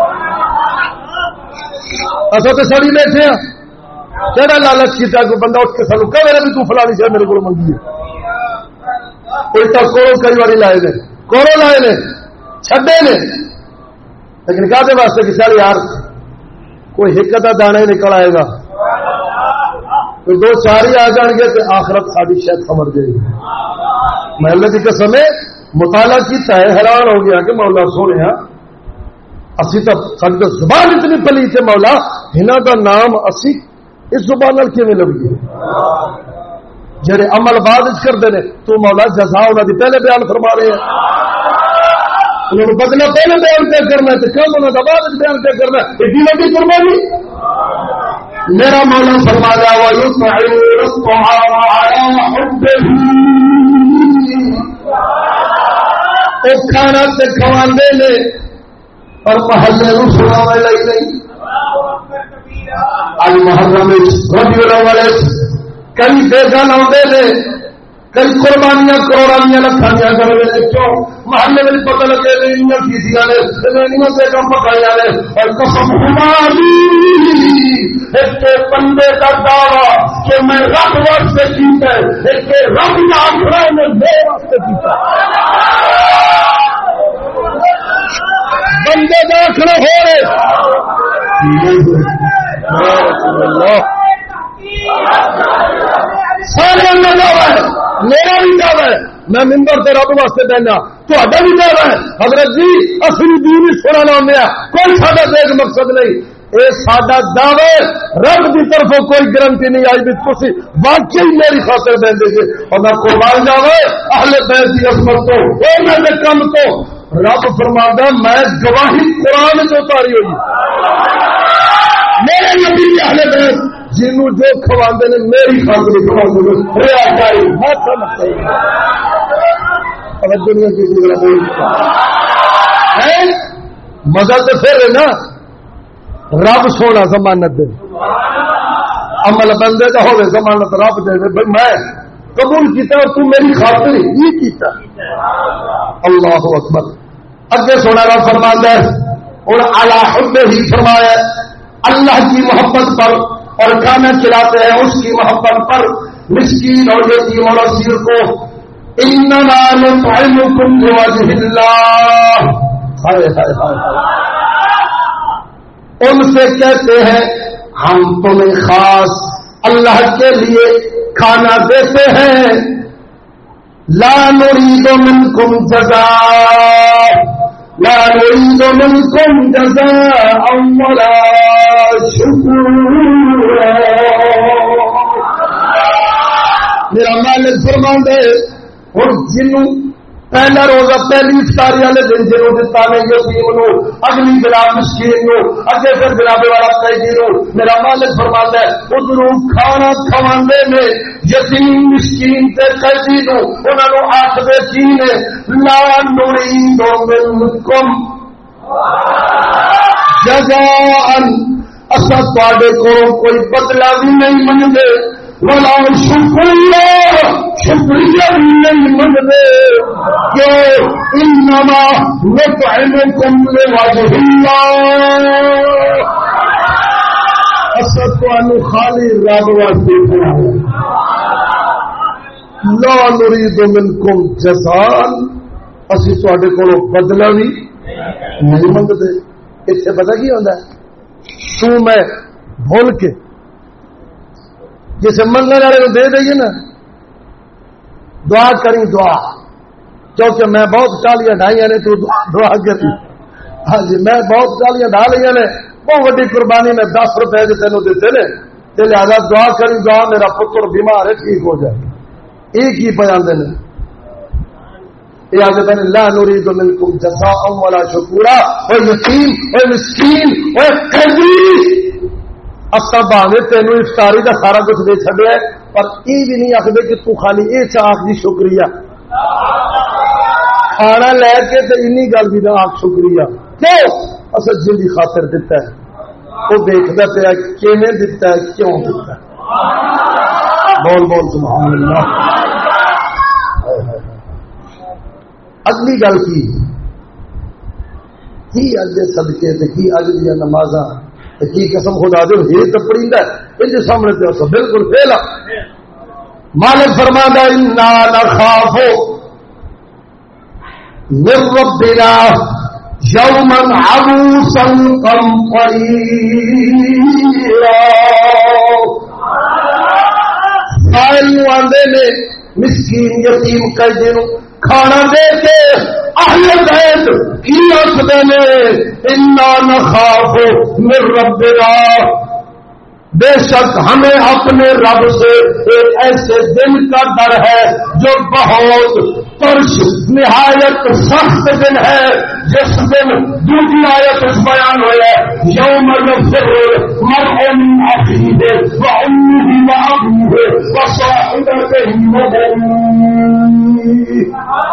اصل تو سڑی بیٹھے ہیں کہڑا لالچ کیا کوئی بندہ اٹھ کے سانو کہ میرے بھی تو فلانی شاید میرے کو منگی ہے الٹا کوڑوں کئی باری لائے نے کوڑوں لائے نے چھڈے نے لیکن کہتے واسطے کہ چل یار کوئی ایک ادھا دانا ہی نکل آئے گا کوئی 2-4 ہی آ جان گے تو آخرت ساری شاید سمجھ جائے گی. میں اللہ کی قسم مطالعہ کیتا ہے حیران ہو گیا کہ مولا سونے اسی تو ساری زبان اتنی پلی تھے مولا انہاں دا نام اسی اس زبان کیویں لگ گئی جڑے عمل بعد کرتے ہیں تو مولا جزا انہوں نے پہلے بیان فرما رہے ہیں انہوں نے بدلا پہلے بیان کیا کرنا ہے تو کم انہوں نے بعد بیان کیا کرنا ہے ایڈی وڈی قربانی. میرا مولا فرما رہا ہوا کھانا سے کھواندے نے اور محلے کو سناوے لئی نہیں. المحرم ربیع الاول کئی بیگا لاؤندے نے کئی قربانیاں کروڑانیاں لکھانیاں کرے کیوں محلے میں پتہ لگے انہاں کیسیاں نے انہاں تے کم پکایا نے اور قسم خدا دی ایک بندے کا دعویٰ کہ میں رب واسطے کیتا ہے ایک رب کا آخرہ نے میرے واسطے کیتا بندے کا آخرہ ہو رہے سارے دعویٰ ہے میرا بھی دعویٰ ہے میں ممبر سے رب واسطے دینا تو بھی دعویٰ ہے. حضرت جی اصلی دین ہی سنانا ہوں کوئی ساڈا ایک مقصد نہیں یہ ساڈا دعوے رب کی طرف کوئی گارنٹی نہیں آئی بھی تھی واقعی میری خاطر دیں گے اور میں قربان جاوے اہل بیت کی عظمت تو میرے کم تو رب فرماتا میں گواہی قرآن سے اتاری ہوئی میرے نبی اہل بیت جنوں جو کھواندے نے میری خاطر کھواندے نے ریا جائی بات سمجھ دنیا کی مزہ تو پھر ہے نا رب سونا ضمانت دے عمل بندے کا ہوئے ضمانت رب دے بھائی میں قبول کیتا اور تم میری خاطر ہی کیتا. اللہ اکبر. اگے سونا رب فرماندا ہے اور اعلی حب ہی فرمایا اللہ کی محبت پر اور کھانا کھلاتے ہیں اس کی محبت پر مسکین اور یتیم اور اسیر کو انما نطعمکم لوجه اللہ. ہائے ہائے ہائے ان سے کہتے ہیں ہم تمہیں خاص اللہ کے لیے کھانا دیتے ہیں لا نريد منكم جزاء لا نريد منكم جزاء ولا شکورا. میرا مالک فرماندے ہن جنوں پہلا روزہ پہلی افطاری والے دن جنوں دتا نے یتیم نو، اگلی جناب مسکین نو، اگے پھر جناب والا قیدی نو، میرا مالک فرماندا ہے ادھروں کھانا کھواندے نے یتیم مسکین تے قیدی نو، انہاں نو آکھدے کی نے لا نريد منکم جزاء، اسا تواڈے کولوں کوئی بدلہ بھی نہیں منگدے، ولا شکریہ شکریہ بھی نہیں منگدے، کہ انما نطعمکم لوجہ اللہ، اسا تانوں خالی رب واسطے کھلایا. لا نريد منکم جزاء، اسی تواڈے کولوں بدلہ بھی نہیں منگدے. اتنے پتہ کی ہوندا ہے، تو میں بھول کے جسے منگنے والے کو دے دئیے نا، دعا کریں دعا، کیونکہ میں بہت ٹالیاں ڈھائیاں نے تو دعا کری. ہاں جی میں بہت ٹالیاں ڈھا لیا نے، بہت بڑی قربانی میں 10 روپے جو تینوں دیتے نے، تے لہذا دعا کری دعا میرا پتر بیمار ہے ٹھیک ہو جائے. ایک ہی بیان دینے یہ آگے بنے لا نريد منکم جزاء ولا شکورا. اور یتیم اور مسکین اور قیدی اصا بہانے تینوں افطاری کا سارا کچھ دے چھڈیا ہے، پر یہ بھی نہیں آخر کہ تو خالی یہ چاہ دی شکریہ کھانا لے کے تو اینی گل بھی نہ آخ شکریہ. کیوں؟ اصل جن کی خاطر دیتا ہے وہ دیکھتا پیا کیویں دیتا ہے کیوں دیتا ہے. بول بول سبحان اللہ. اگلی گل کی اج صدقے تے کی اج دیا نمازاں تے کی قسم خدا دے یہ تو پڑیندا ہے ان دے سامنے تے اس بالکل فیل. مالک فرماتا انا نخاف من ربنا یوما عبوسا قمطريرا. سائل آندے نے مسکین یتیم قیدی نو کھانا دے کے اہل بیت کی آخدے نے انا نخاف من ربنا، بے شک ہمیں اپنے رب سے ایک ایسے دن کا ڈر ہے جو بہت ترش نہایت سخت دن ہے، جس دن دوسری آیت اس بیان ہوا ہے یوم یفر المرء من اخیہ وامہ وابیہ وصاحبتہ وبنیہ.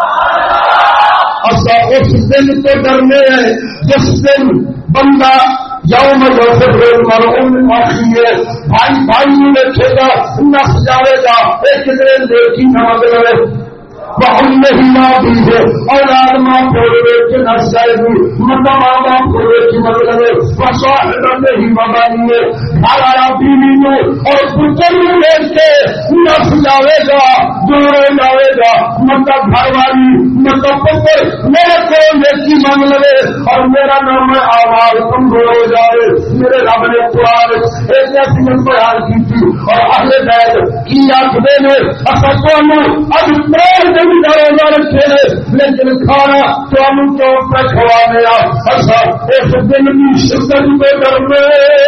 ایسا اس دن تو ڈرنے ہیں جس دن بندہ یوم یفر المرء من اخیہ بھائی بھائی میں دیکھے گا نس جاوے گا ایک دن دیکھی نماز لے وَأُمِّهِ نَابِيهِ اولاد ماں پھوڑے کے نس جائے گی مطلب ماں باپ پھوڑے کی مطلب وَصَاحِبَتِهِ وَبَنِيهِ گھر آیا بیوی میں اور پتر میں دیکھ کے نس جاوے گا دوڑے جاوے گا مطلب گھر والی مطلب پتر میرے کو نیکی مانگ لے اور میرا نام آواز کمزور ہو جائے. میرے رب نے قرآن ایک ایسی من بیان کی تھی اور اہل بیت کی آخدے نے اصل کو اب روزہ رکھے لیکن کھانا تمہیں کیوں پہ کھوانے اصا اس دن کی شدت پہ ڈرنے.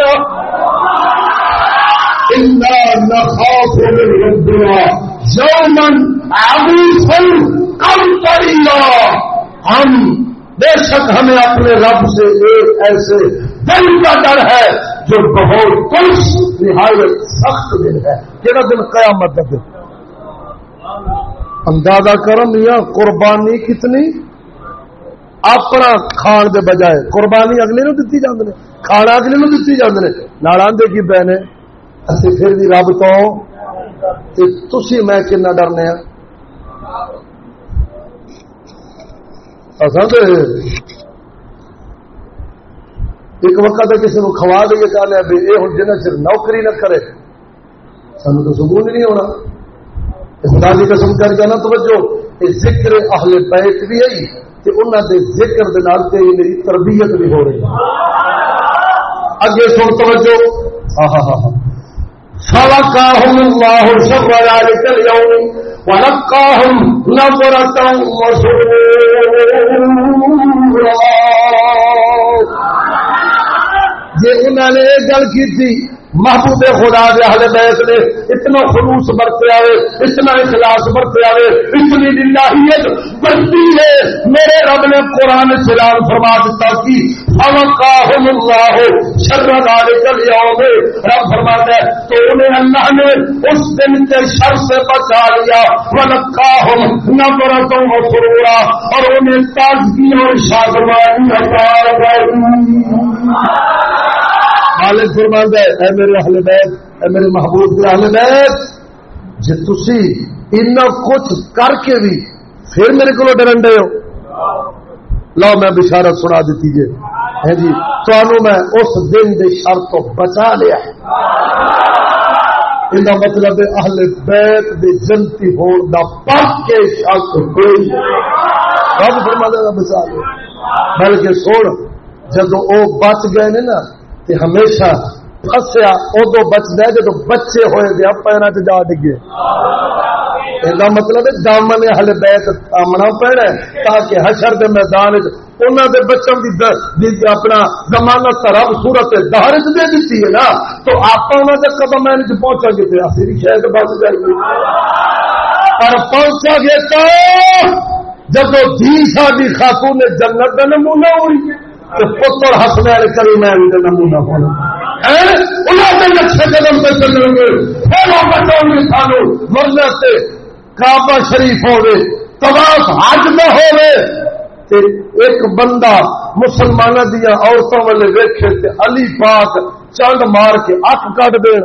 انا نخاف من ربنا یوما عبوسا قمطريرا، ہم بے شک ہمیں اپنے رب سے ایک ایسے دن کا ڈر ہے جو بہت ترش نہایت سخت دن ہے. کہنا دن قیامت کا دن. اندازہ کرو میاں قربانی کتنی اپنا کھان دے بجائے قربانی اگلے نو دتی جاندے نے، کھانا اگلے نو دتی جاندے نے. نال آندے کی بہنے اسی پھر بھی رب تو تے تسی میں کنا ڈرنے ہیں. اساں تے ایک وقت کسی کو کھوا دے چاہنے بھی یہ ہن جنہ چر نوکری نہ کرے سانو تو سکون نہیں ہونا. خدا کی قسم کر کے نا توجہ یہ ذکر اہل بیت بھی ہے کہ انہوں نے ذکر دے نال تے میری تربیت بھی ہو رہی ہے. اگے سن توجہ فوقاهم الله شر ذلك اليوم ولقاهم نظرة وسرورا. جی انہوں نے یہ گل کی تھی محبوب خدا دے اہل بیت نے اتنا خلوص برتیا ہے، اتنا اخلاص برتیا ہے، اتنی للہیت برتی ہے، میرے رب نے قرآن سلام فرما دیتا کہ فوقاهم اللہ شر ذلک اليوم، رب فرماتا ہے تو انہیں اللہ نے اس دن کے شر سے بچا لیا، ولقاهم نظرة وسرورا، اور انہیں تازگی اور شادمانی عطا فرمائی. مالک فرماندا ہے اے میرے اہل بیت، اے میرے محبوب کے اہل بیت، جے تسی اتنا کچھ کر کے بھی پھر میرے کو ڈرن دے ہو، لو میں بشارت سنا دیتی ہے ہے جی تانوں میں اس دن دے شر تو بچا لیا ہے. ان مطلب اہل بیت دے جنتی ہون دا پکے شک کوئی رب فرماندا ہے بچا لیا. بلکہ سن جدو او بچ گئے نے نا تے ہمیشہ پھسیا ادو بچتا ہے جدو بچے ہوئے دے پیروں سے جا ڈگے. یہ مطلب دامن اہل بیت تھامنا پینا ہے تاکہ حشر دے میدان انہوں دے بچوں دی اپنا ضمانت رب صورت دہر دے دیتی ہے نا، تو آپ انہوں دے قدم پہنچا گے تو آخری شاید بچ جائے گی. پر پہنچا گے تو جب دھی ساری خاتون جنت کا نمونہ ہوئی پتر ہسنے کریمین کا نمونہ ہونا انہوں نے نقشے قدم پہ چلیں گے پھر وہ بچوں گے سانو مرنے سے کعبہ شریف ہوئے طواف حج نہ ہوئے. ایک بندہ مسلمانوں دیا عورتوں والے ویکھے تے علی پاک چنڈ مار کے اکھ کٹ دے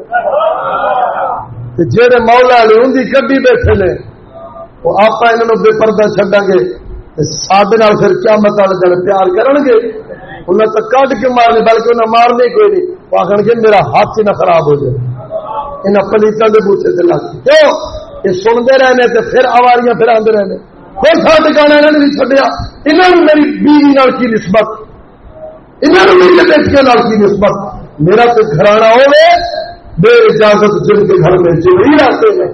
جہے مولا علی ان کی کڈی بیٹھے نے وہ آپ انہوں بے پردہ چڈا گے سادے نال پھر کیا مت جن پیار کرن گے انہیں تو کٹ کے مارنے بلکہ انہیں مارنے کوئی نہیں آخر گے میرا ہاتھ ہی نہ خراب ہو جائے انہیں پلیتوں کے بوچھے سے لگ کیوں یہ سنتے رہنے تو پھر آواریاں پھر آتے رہنے کوئی تھا ٹکانا انہوں نے نہیں چڈیا. انہوں نے میری بیوی نال کی نسبت، انہوں نے میری بیٹیاں نال کی نسبت. میرا تو گھرانا ہوئے بے اجازت جن کے گھر میں جبریل آتے ہیں.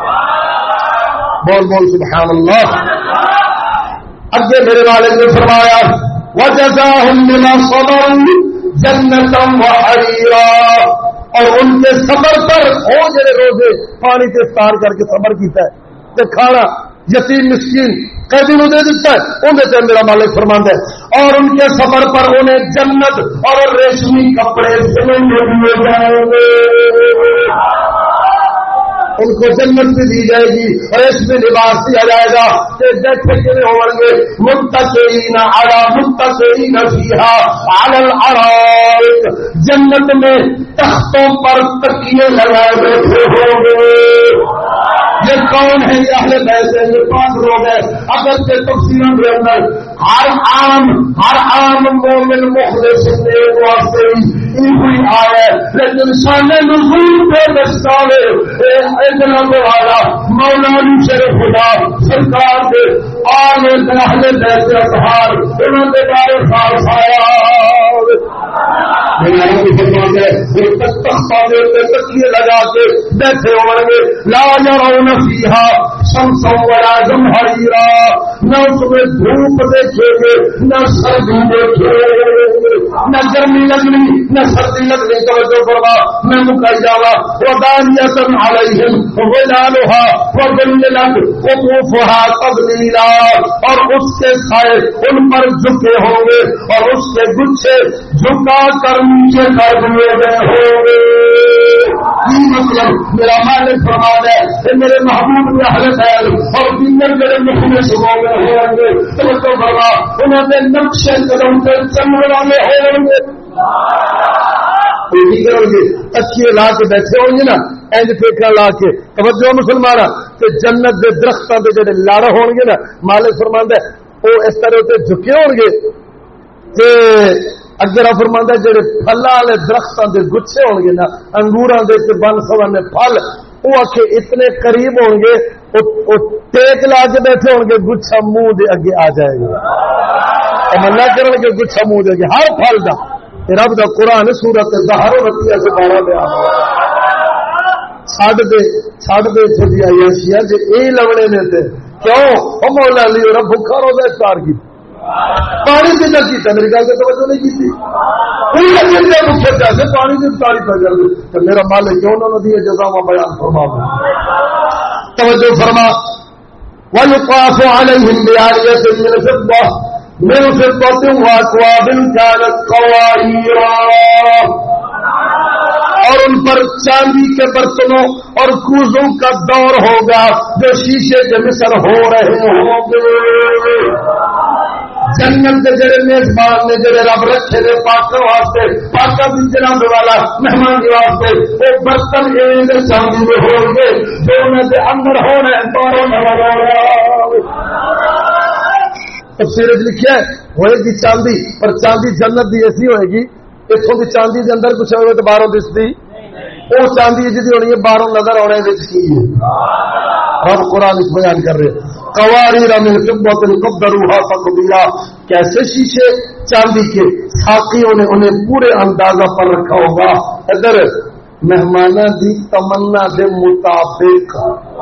بول بول سبحان اللہ. اگے میرے والد نے فرمایا وجزاهم بما صبروا جنة وحريرا، اور ان کے صبر پر ہو جڑے روزے پانی سے افطار کر کے صبر کیتا ہے تے کھانا یتیم مسکین قیدی نو دے دیتا ہے انہیں سے میرا مالک فرماندا ہے اور ان کے صبر پر انہیں جنت اور ریشمی کپڑے دیے جائیں گے. ان کو جنت بھی دی جائے گی اور اس میں لباس دیا جائے گا کہ جیسے کہ ہوں گے متقین علی متقین فیہا علی الارائک، جنت میں تختوں پر تکیے لگائے بیٹھے ہوں گے. یہ کون ہے؟ یہ اہل بیت ہے، یہ پاک لوگ ہیں. اگر سے تفسیروں کے اندر ہر عام مومن مخلص نے واسطے ہوئی آئے لیکن شان نزول پہ دستاوے جناب والا مولانا شریف خدا سرکار کے آل اہل بیت اطہار انہوں نے بارے خاص آیا تکیے لگا کے بیٹھے ہوں گے. لا یرون فیہا شمسا ولا زمہریرا، نہ اس میں دھوپ دیکھے گے نہ سردی دیکھے گے، نہ گرمی لگنی نہ سردی لگنی. توجہ فرما میں مکائی جاوا ودانیۃ علیہم ظلالھا وذللت قطوفھا تذلیلا، اور اس کے سائے ان پر جھکے ہوں گے اور اس کے گچھے جھکا کر نیچے کر دیے گئے ہوں گے. یہ مطلب میرا مالک فرمان ہے کہ میرے محبوب میں اہل بیت اور دنیا میرے مخلص ہوں گے. توجہ فرما انہوں نے نقشے قدم پہ چلنے والے ہوں گے. تکیے لا کے بیٹھے ہوں گے نا اینج پیکا لا کے. توجہ مسلمان کہ جنت کے درختوں کے جڑے لڑ ہون گے نا مالک فرماندا ہے وہ اس طرح سے جھکے ہون گے تے اگر فرماندا ہے جڑے پھلاں والے درختوں کے گچھے ہون گے نا انگوراں دے تے بن سوانے پھل وہ آکھے اتنے قریب ہون گے وہ ٹیک لا کے بیٹھے ہون گے گچھا منہ دے اگے آ جائے گا تمنا کرن گے گچھا منہ دے اگے ہر پھل دا. رب دا قرآن سورت زہر و رتیہ سے بارہ بیان چھڑ دے چھوٹی عیاشیاں جے اے لونے نے تے کیوں او مولا علی اور بھوکا روزہ افطار کی پانی کی نہ کیتا میری گل تے توجہ نہیں کیتی کوئی لگے تے بھوکے پیاسے پانی کی افطاری پہ کر دے تے میرا مالک کیوں انہوں نے دی جزا بیان فرما توجہ فرما وَيُطَافُ عَلَيْهِمْ بِآنِيَةٍ مِّنْ فِضَّةٍ مِّنْ فِضَّةٍ وَأَكْوَابٍ كَانَتْ قَوَارِيرَا اور ان پر چاندی کے برتنوں اور کوزوں کا دور ہوگا جو شیشے کے مثل ہو رہے ہوں گے. جنت کے جڑے میزبان نے جڑے رب رکھے نے پاکوں واسطے پاکاں دی جناب والا مہمان کے واسطے وہ برتن ایک چاندی میں ہوں گے جو انہاں دے اندر ہونے دوروں میں تفسیر لکھیا ہے ہوئے گی چاندی پر چاندی جنت دی ایسی ہوئے گی اتوں کی چاندی کے اندر کچھ ہوئے تو باہروں دستی وہ چاندی جی ہونی ہے باہروں نظر آنے کی رب قرآن اس بیان کر رہے قواریر من فضة قدروها تقدیرا کیسے شیشے چاندی کے ساقیوں نے انہیں پورے اندازہ پر رکھا ہوگا ادھر مہمانہ دی تمنا دے مطابق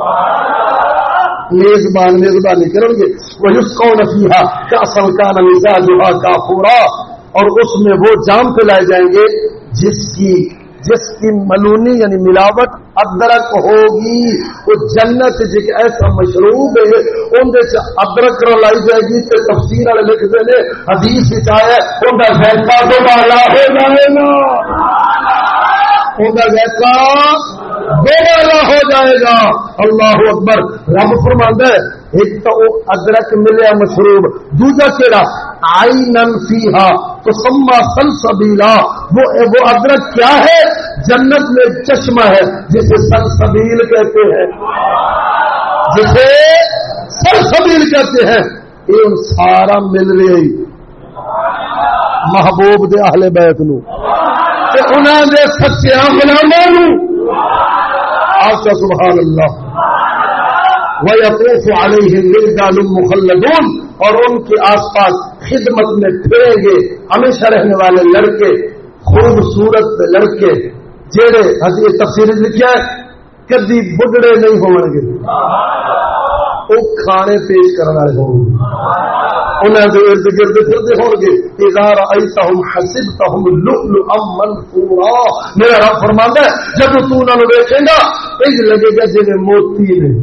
میزبانی کریں گے وَيُسْقَوْنَ فِيهَا كَأْسًا كَانَ مِزَاجُهَا كَافُورًا اور اس میں وہ جام پلائے جائیں گے جس کی ملونی یعنی ملاوٹ ادرک ہوگی. وہ جنت جی ایسا مشروب ہے اندر سے ادرک رلائی جائے گی تو تفسیر والے لکھتے ہیں حدیث آیا ان کا ذائقہ دوبارہ ہو جائے گا ان کا ذائقہ دوبارہ ہو جائے گا. اللہ اکبر. رب فرماندا ہے ایک تو وہ ادرک ملیا مشروب دوسرا کیڑا عینن فیہا تسمى سلسبیلا وہ ادرک کیا ہے جنت میں چشمہ ہے جسے سلسبیل کہتے ہیں جسے سلسبیل کہتے ہیں. یہ سارا مل رہی محبوب دے اہل بیت نو تے انہاں دے سچے غلاماں نو. آقا سبحان اللہ. وَيَطُوفُ عَلَيْهِمْ وِلْدَانٌ مُخَلَّدُونَ اور ان کے آس پاس خدمت میں پھریں گے ہمیشہ رہنے والے لڑکے خوبصورت لڑکے جیڑے حضرت تفسیر لکھا ہے کدی بڈڑے نہیں ہون گے وہ کھانے پیش کرنے والے ہوں گے انہاں دے ارد گرد پھرتے ہوں گے. اذا رأيتهم حسبتهم لؤلؤا منثورا میرا رب فرماتا ہے جب تو انہاں نوں دیکھے گا انج لگے گا جویں موتی نے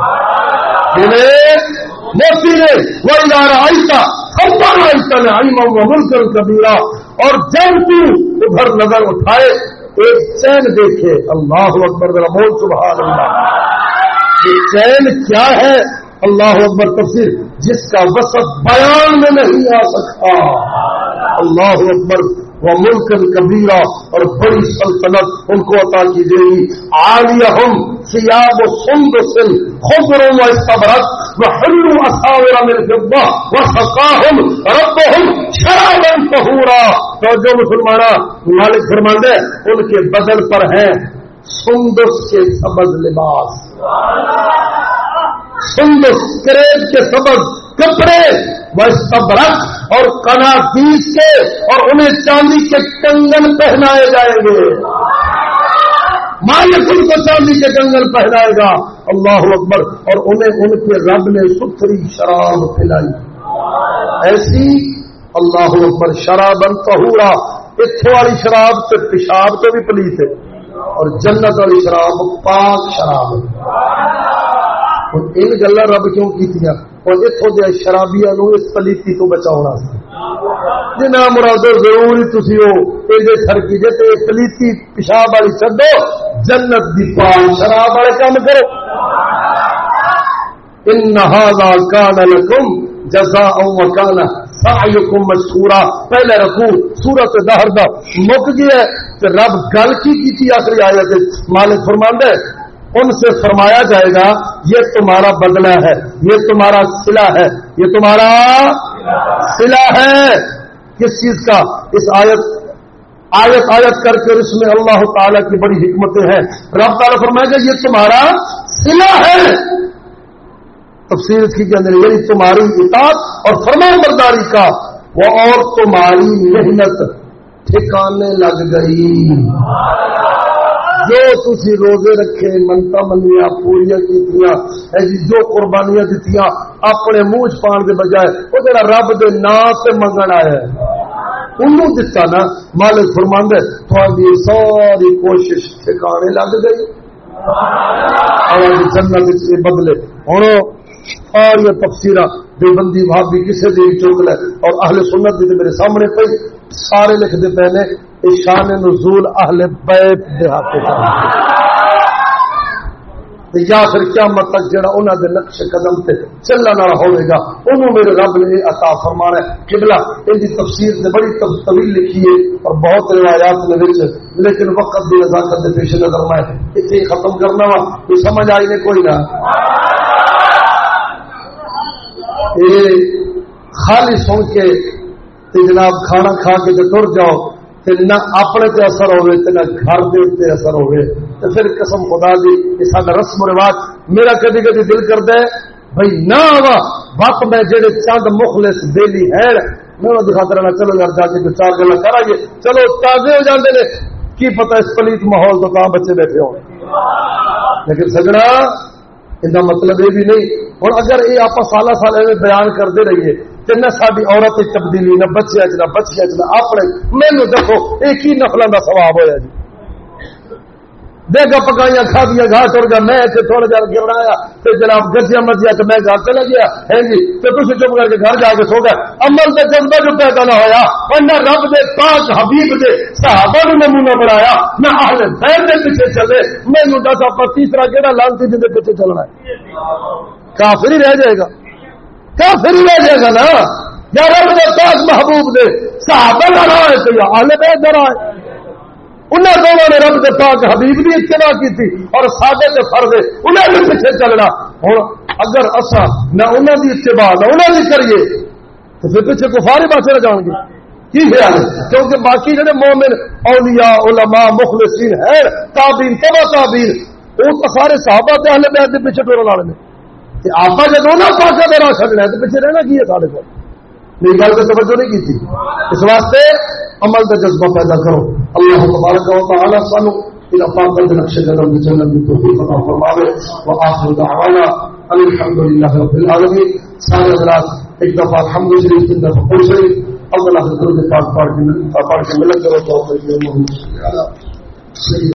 موتی نے. وَإِذَا رَأَيْتَ ثَمَّ رَأَيْتَ نَعِيمًا وَمُلْكًا كَبِيرًا اور جب تو ادھر نظر اٹھائے ایک چین دیکھے. اللہ اکبر ذرا بول سبحان اللہ. یہ چین کیا ہے اللہ اکبر. تفسیر جس کا وصف بیان میں نہیں آ سکتا. اللہ اکبر. وملکن کبیرہ اور بڑی سلطنت ان کو عطا کی جائے گی. عالیہم ثیاب سندس خضر واستبرق وحلوا اساور من فضة وسقاهم ربهم شرابا طهورا. تو جو مسلمانہ مالک فرماندے ان کے بدن پر ہیں سندس کے سبز لباس سندس کریب کے سبز کپڑے واستبرق اور قنادیس کے اور انہیں چاندی کے کنگن پہنائے جائیں گے. مالک ان کو چاندی کے کنگن پہنائے گا. اللہ اکبر. اور انہیں ان کے رب نے ستھری شراب پلائی ایسی. اللہ اکبر. شرابن طہورا. اتھوں والی شراب سے پیشاب تو بھی پلیت ہے اور جنت والی شراب پاک شراب. ان گلا رب کیوں کیتیاں اور اتوں دے شرابیاں نو اس پلیتی تو بچاؤنا جنا مراد ضروری تسی ہو ایڈے تھرکی جے تے پلیتی پیشاب والی چھڈو جنت دی پاک شراب والے کام کرو. ان ھذا کان لکم جزاء وکان سعیکم مشکورا. پہلے رکوع سورۃ دہر دا مک گیا تے رب گل کی کیتی آخری آیت مالک فرماندا ہے ان سے فرمایا جائے گا یہ تمہارا بدلہ ہے یہ تمہارا صلہ ہے یہ تمہارا صلہ ہے. کس چیز کا؟ اس آیت کر کے اس میں اللہ تعالیٰ کی بڑی حکمتیں ہیں. رب تعالیٰ فرمائے گا یہ تمہارا صلہ ہے. تفسیر اس کی اندر یہی تمہاری اطاعت اور فرمان برداری کا وہ اور تمہاری محنت ٹھکانے لگ گئی. جو تسی روزے رکھے منتا منیا پوریا کیتیاں جو قربانیاں دتیاں اپنے منہ پان دے بجائے وہ جڑا رب دے نام تے منگن آیا ہے انہوں دتا نا مالک فرماندا ہے تھوڑی ساری کوشش ٹھکانے لگ گئی اور جنت کے بدلے ہن ساری تفسیراں بے بندی بھابی کسے دی چوک لے اور اہل سنت دی میرے سامنے پئی سارے لکھدے پے نے شان نزول اہل بیت دے ہاتھ یا پھر قیامت تک جڑا انہاں دے نقش قدم تے چلن والا ہوے گا انہوں میرے رب نے عطا فرمانا ہے قبلہ ان دی تفسیر تے بڑی طویل لکھی ہے اور بہت روایات دے وچ لیکن وقت دی نزاکت دے پیش نظر میں ایتھے ختم کرنا وا کوئی سمجھ آئی نے کوئی نہ اے خالی سن کے تے جناب کھانا کھا کے تے ٹر جاؤ تے نہ اپنے تے اثر ہوے تے نہ گھر دے تے اثر ہوے تے پھر قسم خدا دی یہ ساڈا رسم و رواج میرا کدی کدی دل کردا ہے بھائی نہ آوا وقت میں جڑے چند مخلص بیلی ہیں میں دکھا کر چلو یار جا کے چار گلا کر آئیے چلو تازے ہو جاندے نے کی پتہ اس پلیت ماحول تو کہاں بچے بیٹھے ہوں لیکن سجنا ان کا مطلب یہ بھی نہیں ہوں اگر یہ آپ سالہ سال ایویں بیان کرتے رہیے تو نہ ساری عورت تبدیلی نہ بچیا نہ بچیا نہ اپنے مینو دیکھو ایک ہی نفلوں کا ثواب ہوا جی دیکھا پکائیاں کھا دیا گھاٹ ٹر گیا میں تھوڑا جا گرایا تو جناب گجیا مجیا تو میں گھر چلا گیا ہے جی تو تھی چپ کر کے گھر جا کے سو گئے عمل کا جذبہ جو پیدا نہ ہوا نہ رب دے پاک حبیب دے صحابہ نے نمونہ بنایا نہ اہل بیت دے پیچھے چلے مینوں دس آپ تیسرا کہڑا لانتی جن کے پیچھے چلنا ہے کافر ہی رہ جائے گا کافر ہی رہ جائے گا نا یا رب دے پاک محبوب دے صحابہ نہ رہے تو یا اہل بیت نہ رہے انہیں دونوں نے رب کے پاک حبیب کی اتباع کی تھی اور سادے کے فرض انہیں بھی پیچھے چلنا ہوں اگر اصا نہ انہوں کی اتباع نہ انہوں کی کریے تو پھر پیچھے کفار ہی پاسے جان گے کی خیال ہے کیونکہ باقی جڑے مومن اولیاء علماء مخلصین ہیں تابعین تبع تابعین وہ تو سارے صحابہ تے اہل بیت کے پیچھے ٹورن والے نے آپ جب انہوں پاسے دے راہ چلنا ہے تو پیچھے رہنا کی ہے سارے کو میری گل کو توجہ نہیں کی تھی اس واسطے عمل کا جذبہ پیدا کرو اللہ تبارک و تعالی سانو الى پاک دے نقش قدم دے چلن دی توفیق عطا فرماوے واخر دعوانا الحمدللہ رب العالمین سارے حضرات ایک دفعہ الحمد شریف تین دفعہ قل شریف اللہ کے درود پاک پڑھ کے ملت کرو تو